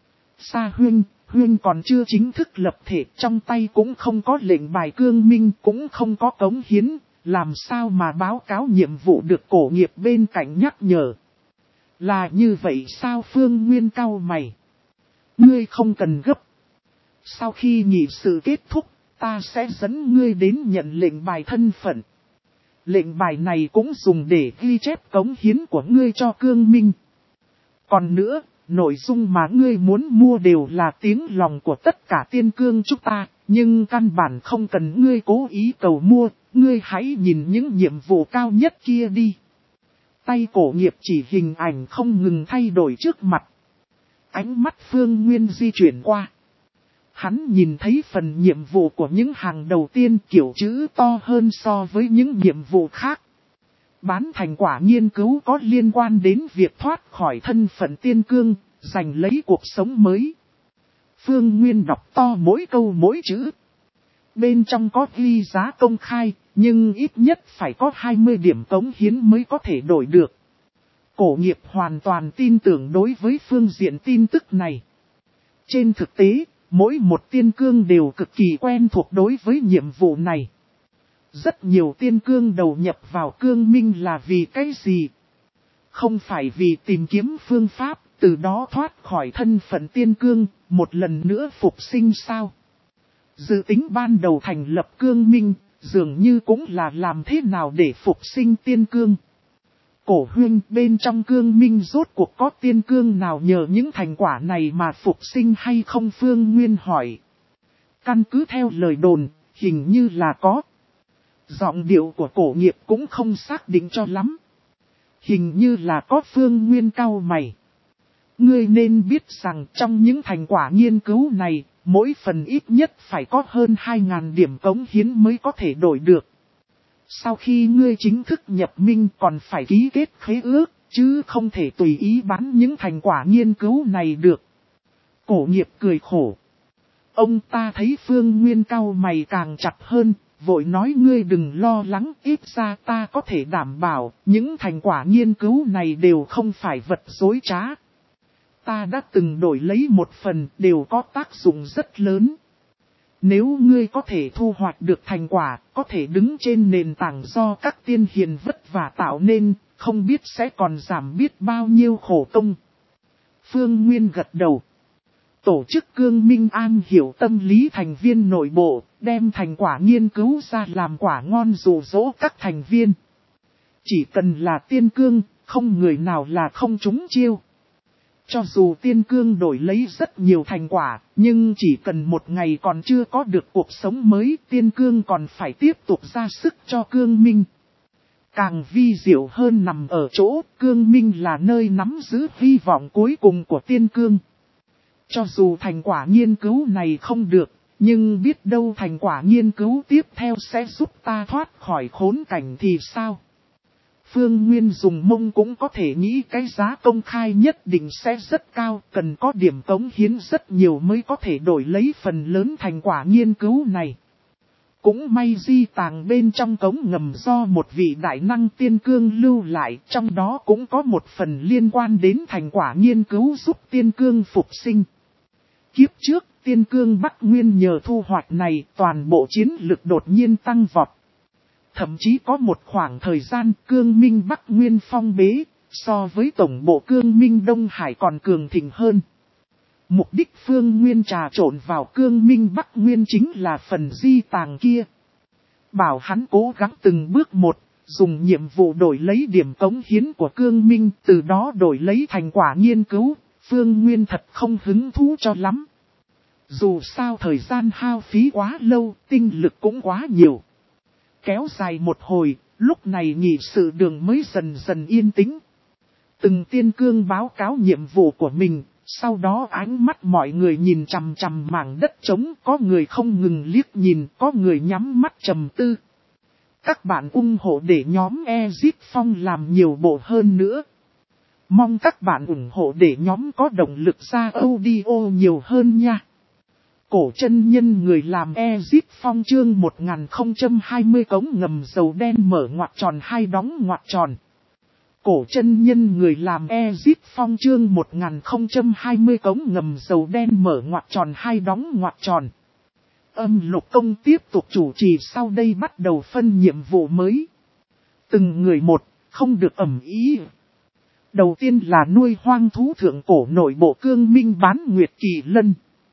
Sa Huyên, Huyên còn chưa chính thức lập thể, trong tay cũng không có lệnh bài cương minh, cũng không có cống hiến, làm sao mà báo cáo nhiệm vụ được cổ nghiệp bên cạnh nhắc nhở. Là như vậy sao? Phương Nguyên cau mày. Ngươi không cần gấp. Sau khi nghị sự kết thúc, ta sẽ dẫn ngươi đến nhận lệnh bài thân phận. Lệnh bài này cũng dùng để ghi chép cống hiến của ngươi cho cương minh. Còn nữa, nội dung mà ngươi muốn mua đều là tiếng lòng của tất cả tiên cương chúng ta, nhưng căn bản không cần ngươi cố ý cầu mua, ngươi hãy nhìn những nhiệm vụ cao nhất kia đi. Tay cổ nghiệp chỉ hình ảnh không ngừng thay đổi trước mặt. Ánh mắt Phương Nguyên di chuyển qua. Hắn nhìn thấy phần nhiệm vụ của những hàng đầu tiên kiểu chữ to hơn so với những nhiệm vụ khác. Bán thành quả nghiên cứu có liên quan đến việc thoát khỏi thân phận tiên cương, giành lấy cuộc sống mới. Phương Nguyên đọc to mỗi câu mỗi chữ. Bên trong có ghi giá công khai, nhưng ít nhất phải có hai mươi điểm cống hiến mới có thể đổi được. Cổ nghiệp hoàn toàn tin tưởng đối với phương diện tin tức này. Trên thực tế, mỗi một tiên cương đều cực kỳ quen thuộc đối với nhiệm vụ này. Rất nhiều tiên cương đầu nhập vào cương minh là vì cái gì? Không phải vì tìm kiếm phương pháp, từ đó thoát khỏi thân phận tiên cương, một lần nữa phục sinh sao? Dự tính ban đầu thành lập cương minh, dường như cũng là làm thế nào để phục sinh tiên cương. Cổ Huyên, bên trong cương minh rốt cuộc có tiên cương nào nhờ những thành quả này mà phục sinh hay không? Phương Nguyên hỏi. Căn cứ theo lời đồn, hình như là có. Giọng điệu của cổ nghiệp cũng không xác định cho lắm. Hình như là có. Phương Nguyên cau mày. Ngươi nên biết rằng trong những thành quả nghiên cứu này, mỗi phần ít nhất phải có hơn hai nghìn điểm cống hiến mới có thể đổi được. Sau khi ngươi chính thức nhập minh còn phải ký kết khế ước, chứ không thể tùy ý bán những thành quả nghiên cứu này được. Cổ nghiệp cười khổ. Ông ta thấy Phương Nguyên cau mày càng chặt hơn, vội nói ngươi đừng lo lắng, ít ra ta có thể đảm bảo, những thành quả nghiên cứu này đều không phải vật dối trá. Ta đã từng đổi lấy một phần, đều có tác dụng rất lớn. Nếu ngươi có thể thu hoạch được thành quả, có thể đứng trên nền tảng do các tiên hiền vất vả tạo nên, không biết sẽ còn giảm biết bao nhiêu khổ công. Phương Nguyên gật đầu. Tổ chức Cương Minh An hiểu tâm lý thành viên nội bộ, đem thành quả nghiên cứu ra làm quả ngon dụ dỗ các thành viên. Chỉ cần là tiên cương, không người nào là không trúng chiêu. Cho dù tiên cương đổi lấy rất nhiều thành quả, nhưng chỉ cần một ngày còn chưa có được cuộc sống mới, tiên cương còn phải tiếp tục ra sức cho cương minh. Càng vi diệu hơn nằm ở chỗ, cương minh là nơi nắm giữ hy vọng cuối cùng của tiên cương. Cho dù thành quả nghiên cứu này không được, nhưng biết đâu thành quả nghiên cứu tiếp theo sẽ giúp ta thoát khỏi khốn cảnh thì sao? Phương Nguyên dùng mông cũng có thể nghĩ cái giá công khai nhất định sẽ rất cao, cần có điểm cống hiến rất nhiều mới có thể đổi lấy phần lớn thành quả nghiên cứu này. Cũng may di tàng bên trong cống ngầm do một vị đại năng tiên cương lưu lại, trong đó cũng có một phần liên quan đến thành quả nghiên cứu giúp tiên cương phục sinh. Kiếp trước, tiên cương Bắc Nguyên nhờ thu hoạch này, toàn bộ chiến lực đột nhiên tăng vọt. Thậm chí có một khoảng thời gian cương minh Bắc Nguyên phong bế, so với tổng bộ cương minh Đông Hải còn cường thịnh hơn. Mục đích Phương Nguyên trà trộn vào cương minh Bắc Nguyên chính là phần di tàng kia. Bảo hắn cố gắng từng bước một, dùng nhiệm vụ đổi lấy điểm cống hiến của cương minh, từ đó đổi lấy thành quả nghiên cứu, Phương Nguyên thật không hứng thú cho lắm. Dù sao thời gian hao phí quá lâu, tinh lực cũng quá nhiều. Kéo dài một hồi, lúc này nghị sự đường mới dần dần yên tĩnh. Từng tiên cương báo cáo nhiệm vụ của mình, sau đó ánh mắt mọi người nhìn chằm chằm mảng đất trống, có người không ngừng liếc nhìn, có người nhắm mắt trầm tư. Các bạn ủng hộ để nhóm Exit Phong làm nhiều bộ hơn nữa. Mong các bạn ủng hộ để nhóm có động lực ra audio nhiều hơn nha. Cổ chân nhân người làm Exit Phong chương một nghìn không trăm hai mươi cống ngầm dầu đen mở ngoặc tròn hai đóng ngoặc tròn. Cổ chân nhân người làm Exit Phong chương một nghìn không trăm hai mươi cống ngầm dầu đen mở ngoặc tròn hai đóng ngoặc tròn. Âm Lục Công tiếp tục chủ trì, sau đây bắt đầu phân nhiệm vụ mới. Từng người một, không được ầm ý. Đầu tiên là nuôi hoang thú thượng cổ nội bộ cương minh bán nguyệt kỳ lân.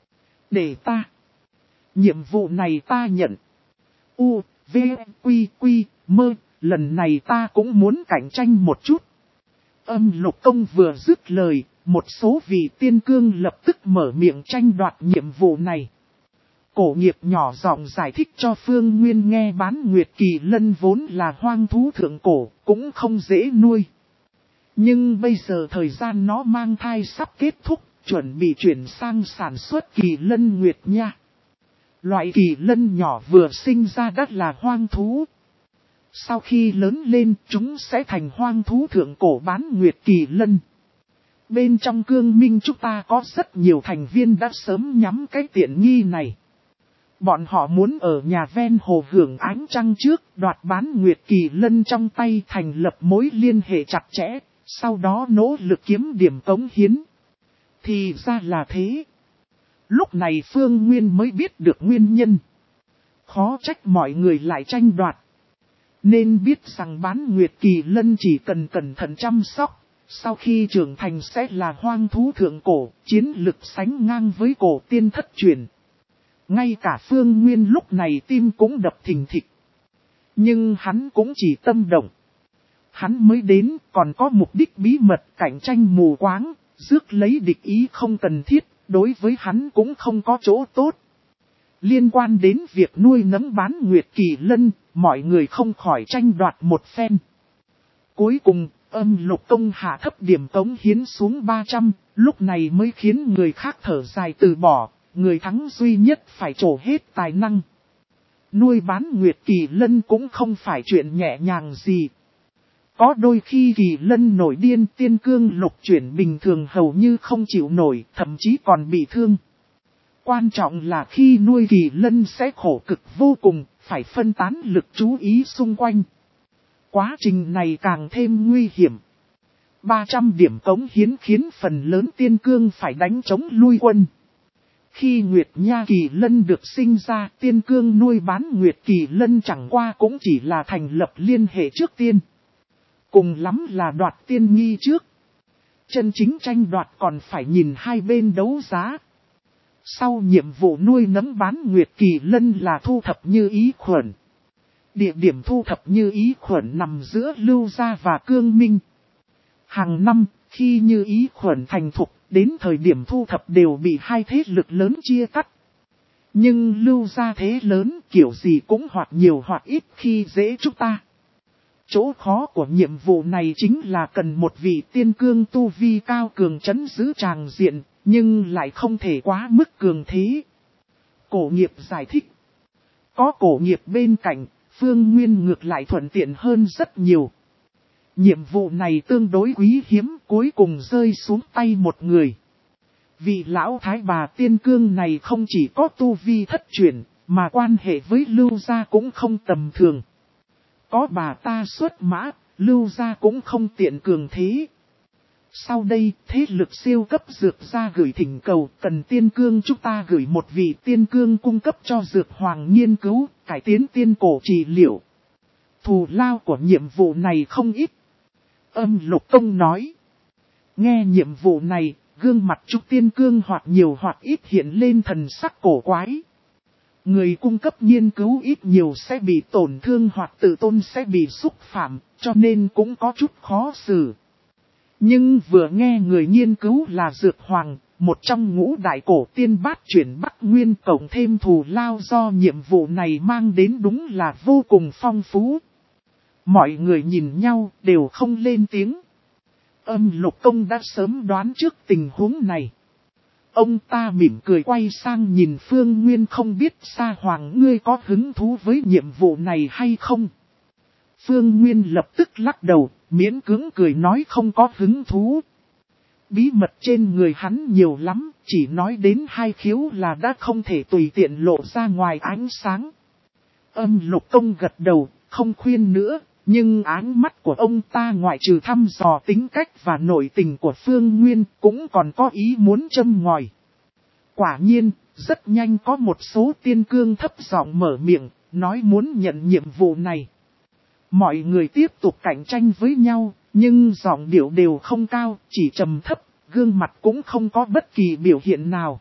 Để ta. Nhiệm vụ này ta nhận. U, V, Quy, Quy, Mơ, lần này ta cũng muốn cạnh tranh một chút. Âm Lục Công vừa dứt lời, một số vị tiên cương lập tức mở miệng tranh đoạt nhiệm vụ này. Cổ nghiệp nhỏ giọng giải thích cho Phương Nguyên nghe bán nguyệt kỳ lân vốn là hoang thú thượng cổ, cũng không dễ nuôi. Nhưng bây giờ thời gian nó mang thai sắp kết thúc, chuẩn bị chuyển sang sản xuất kỳ lân nguyệt nha. Loại kỳ lân nhỏ vừa sinh ra đất là hoang thú. Sau khi lớn lên, chúng sẽ thành hoang thú thượng cổ bán nguyệt kỳ lân. Bên trong cương minh chúng ta có rất nhiều thành viên đã sớm nhắm cái tiện nghi này. Bọn họ muốn ở nhà ven hồ hưởng ánh trăng trước, đoạt bán nguyệt kỳ lân trong tay, thành lập mối liên hệ chặt chẽ, sau đó nỗ lực kiếm điểm cống hiến. Thì ra là thế. Lúc này Phương Nguyên mới biết được nguyên nhân. Khó trách mọi người lại tranh đoạt. Nên biết rằng bán nguyệt kỳ lân chỉ cần cẩn thận chăm sóc, sau khi trưởng thành sẽ là hoang thú thượng cổ, chiến lực sánh ngang với cổ tiên thất truyền. Ngay cả Phương Nguyên lúc này tim cũng đập thình thịch. Nhưng hắn cũng chỉ tâm động. Hắn mới đến còn có mục đích bí mật cạnh tranh mù quáng, rước lấy địch ý không cần thiết, đối với hắn cũng không có chỗ tốt. Liên quan đến việc nuôi nấng bán nguyệt kỳ lân, mọi người không khỏi tranh đoạt một phen. Cuối cùng, Âm Lục Công hạ thấp điểm cống hiến xuống ba trăm, lúc này mới khiến người khác thở dài từ bỏ, người thắng duy nhất phải trổ hết tài năng. Nuôi bán nguyệt kỳ lân cũng không phải chuyện nhẹ nhàng gì. Có đôi khi kỳ lân nổi điên, tiên cương lục chuyển bình thường hầu như không chịu nổi, thậm chí còn bị thương. Quan trọng là khi nuôi kỳ lân sẽ khổ cực vô cùng, phải phân tán lực chú ý xung quanh. Quá trình này càng thêm nguy hiểm. ba trăm điểm cống hiến khiến phần lớn tiên cương phải đánh chống lui quân. Khi Nguyệt Nha kỳ lân được sinh ra, tiên cương nuôi bán Nguyệt kỳ lân chẳng qua cũng chỉ là thành lập liên hệ trước tiên. Cùng lắm là đoạt tiên nghi trước. Chân chính tranh đoạt còn phải nhìn hai bên đấu giá. Sau nhiệm vụ nuôi nấng bán Nguyệt kỳ lân là thu thập như ý khuẩn. Địa điểm thu thập như ý khuẩn nằm giữa Lưu Gia và Cương Minh. Hàng năm, khi như ý khuẩn thành thục, đến thời điểm thu thập đều bị hai thế lực lớn chia cắt. Nhưng Lưu Gia thế lớn kiểu gì cũng hoặc nhiều hoặc ít khi dễ chúng ta. Chỗ khó của nhiệm vụ này chính là cần một vị tiên cương tu vi cao cường trấn giữ tràng diện, nhưng lại không thể quá mức cường thế. Cổ nghiệp giải thích. Có cổ nghiệp bên cạnh, Phương Nguyên ngược lại thuận tiện hơn rất nhiều. Nhiệm vụ này tương đối quý hiếm, cuối cùng rơi xuống tay một người. Vị lão thái bà tiên cương này không chỉ có tu vi thất truyền, mà quan hệ với Lưu gia cũng không tầm thường. Có bà ta xuất mã, Lưu gia cũng không tiện cường thế. Sau đây, thế lực siêu cấp dược gia gửi thỉnh cầu, cần tiên cương chúng ta gửi một vị tiên cương cung cấp cho dược hoàng nghiên cứu, cải tiến tiên cổ trị liệu. Thù lao của nhiệm vụ này không ít. Âm Lục Công nói. Nghe nhiệm vụ này, gương mặt Trúc Tiên Cương hoặc nhiều hoặc ít hiện lên thần sắc cổ quái. Người cung cấp nghiên cứu ít nhiều sẽ bị tổn thương hoặc tự tôn sẽ bị xúc phạm, cho nên cũng có chút khó xử. Nhưng vừa nghe người nghiên cứu là Dược Hoàng, một trong ngũ đại cổ tiên bát chuyển Bắc Nguyên cộng thêm thù lao do nhiệm vụ này mang đến đúng là vô cùng phong phú. Mọi người nhìn nhau đều không lên tiếng. Âm Lục Công đã sớm đoán trước tình huống này. Ông ta mỉm cười quay sang nhìn Phương Nguyên, không biết Sa Hoàng ngươi có hứng thú với nhiệm vụ này hay không? Phương Nguyên lập tức lắc đầu, miễn cưỡng cười nói không có hứng thú. Bí mật trên người hắn nhiều lắm, chỉ nói đến hai khiếu là đã không thể tùy tiện lộ ra ngoài ánh sáng. Âm Lục Công gật đầu, không khuyên nữa, nhưng ánh mắt của ông ta ngoại trừ thăm dò tính cách và nội tình của Phương Nguyên cũng còn có ý muốn châm ngòi. Quả nhiên, rất nhanh có một số tiên cương thấp giọng mở miệng, nói muốn nhận nhiệm vụ này. Mọi người tiếp tục cạnh tranh với nhau, nhưng giọng điệu đều không cao, chỉ trầm thấp, gương mặt cũng không có bất kỳ biểu hiện nào.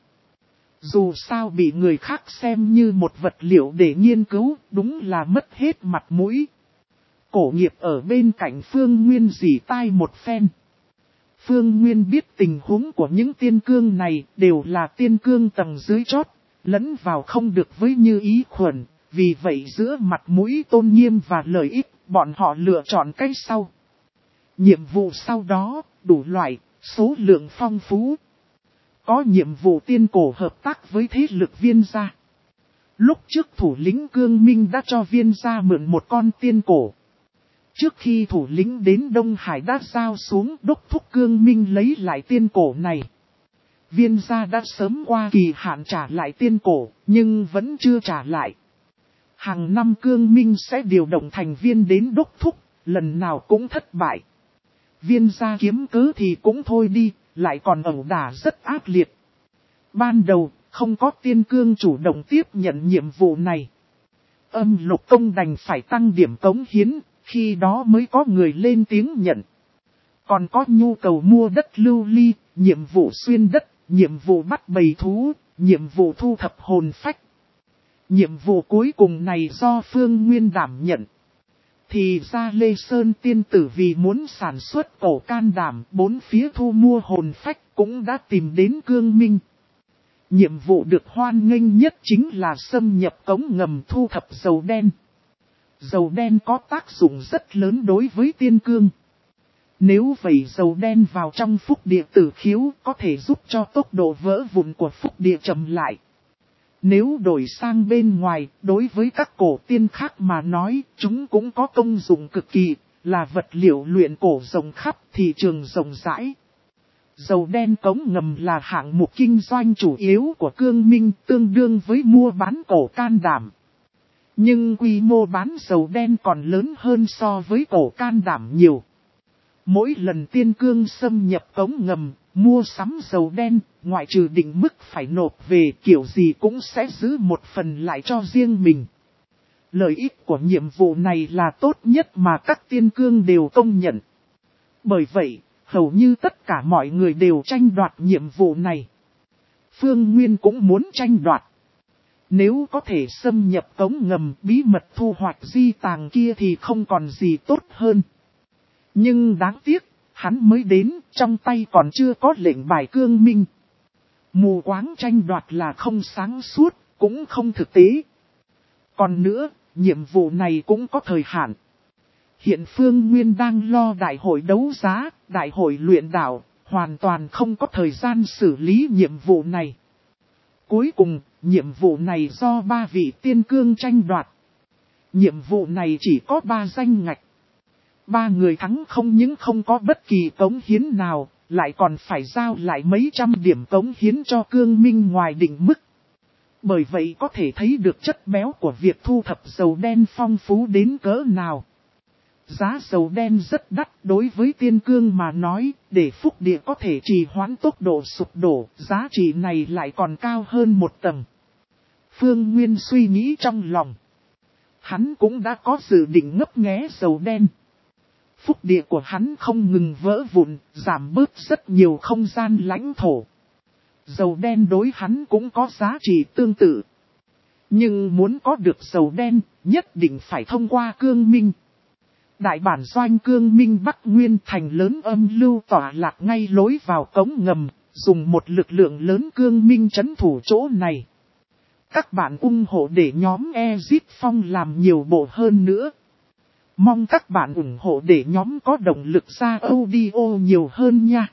Dù sao bị người khác xem như một vật liệu để nghiên cứu, đúng là mất hết mặt mũi. Cổ nghiệp ở bên cạnh Phương Nguyên rỉ tai một phen. Phương Nguyên biết tình huống của những tiên cương này đều là tiên cương tầng dưới chót, lẫn vào không được với như ý khuẩn, vì vậy giữa mặt mũi tôn nghiêm và lợi ích, bọn họ lựa chọn cách sau. Nhiệm vụ sau đó, đủ loại, số lượng phong phú. Có nhiệm vụ tiên cổ hợp tác với thế lực Viên gia. Lúc trước thủ lĩnh Cương Minh đã cho Viên gia mượn một con tiên cổ. Trước khi thủ lĩnh đến Đông Hải đã giao xuống đốc thúc Cương Minh lấy lại tiên cổ này. Viên gia đã sớm qua kỳ hạn trả lại tiên cổ, nhưng vẫn chưa trả lại. Hàng năm Cương Minh sẽ điều động thành viên đến đốc thúc, lần nào cũng thất bại. Viên gia kiếm cớ thì cũng thôi đi, lại còn ẩu đả rất ác liệt. Ban đầu, không có tiên cương chủ động tiếp nhận nhiệm vụ này. Âm Lục Công đành phải tăng điểm cống hiến, khi đó mới có người lên tiếng nhận. Còn có nhu cầu mua đất lưu ly, nhiệm vụ xuyên đất, nhiệm vụ bắt bầy thú, nhiệm vụ thu thập hồn phách. Nhiệm vụ cuối cùng này do Phương Nguyên đảm nhận. Thì ra Lê Sơn tiên tử vì muốn sản xuất cổ can đảm bốn phía thu mua hồn phách cũng đã tìm đến Cương Minh. Nhiệm vụ được hoan nghênh nhất chính là xâm nhập cống ngầm thu thập dầu đen. Dầu đen có tác dụng rất lớn đối với tiên cương. Nếu vẩy dầu đen vào trong phúc địa tử khiếu có thể giúp cho tốc độ vỡ vụn của phúc địa chậm lại. Nếu đổi sang bên ngoài, đối với các cổ tiên khác mà nói, chúng cũng có công dụng cực kỳ, là vật liệu luyện cổ rộng khắp thị trường rộng rãi. Dầu đen cống ngầm là hạng mục kinh doanh chủ yếu của Cương Minh, tương đương với mua bán cổ can đảm. Nhưng quy mô bán dầu đen còn lớn hơn so với cổ can đảm nhiều. Mỗi lần tiên cương xâm nhập cống ngầm, mua sắm dầu đen, ngoại trừ định mức phải nộp về kiểu gì cũng sẽ giữ một phần lại cho riêng mình. Lợi ích của nhiệm vụ này là tốt nhất mà các tiên cương đều công nhận. Bởi vậy, hầu như tất cả mọi người đều tranh đoạt nhiệm vụ này. Phương Nguyên cũng muốn tranh đoạt. Nếu có thể xâm nhập cống ngầm bí mật thu hoạch di tàng kia thì không còn gì tốt hơn. Nhưng đáng tiếc, hắn mới đến, trong tay còn chưa có lệnh bài Cương Minh. Mù quáng tranh đoạt là không sáng suốt, cũng không thực tế. Còn nữa, nhiệm vụ này cũng có thời hạn. Hiện Phương Nguyên đang lo đại hội đấu giá, đại hội luyện đạo, hoàn toàn không có thời gian xử lý nhiệm vụ này. Cuối cùng, nhiệm vụ này do ba vị tiên cương tranh đoạt. Nhiệm vụ này chỉ có ba danh ngạch. Ba người thắng không những không có bất kỳ cống hiến nào, lại còn phải giao lại mấy trăm điểm cống hiến cho Cương Minh ngoài định mức. Bởi vậy có thể thấy được chất béo của việc thu thập dầu đen phong phú đến cỡ nào. Giá dầu đen rất đắt đối với Tiên Cương mà nói, để phúc địa có thể trì hoãn tốc độ sụp đổ, giá trị này lại còn cao hơn một tầng. Phương Nguyên suy nghĩ trong lòng. Hắn cũng đã có dự định ngấp nghé dầu đen. Phúc địa của hắn không ngừng vỡ vụn, giảm bớt rất nhiều không gian lãnh thổ. Dầu đen đối hắn cũng có giá trị tương tự. Nhưng muốn có được dầu đen, nhất định phải thông qua Cương Minh. Đại bản doanh Cương Minh Bắc Nguyên thành lớn âm lưu tỏa lạc ngay lối vào cống ngầm, dùng một lực lượng lớn Cương Minh trấn thủ chỗ này. Các bạn ủng hộ để nhóm Exit Phong làm nhiều bộ hơn nữa. Mong các bạn ủng hộ để nhóm có động lực ra audio nhiều hơn nha.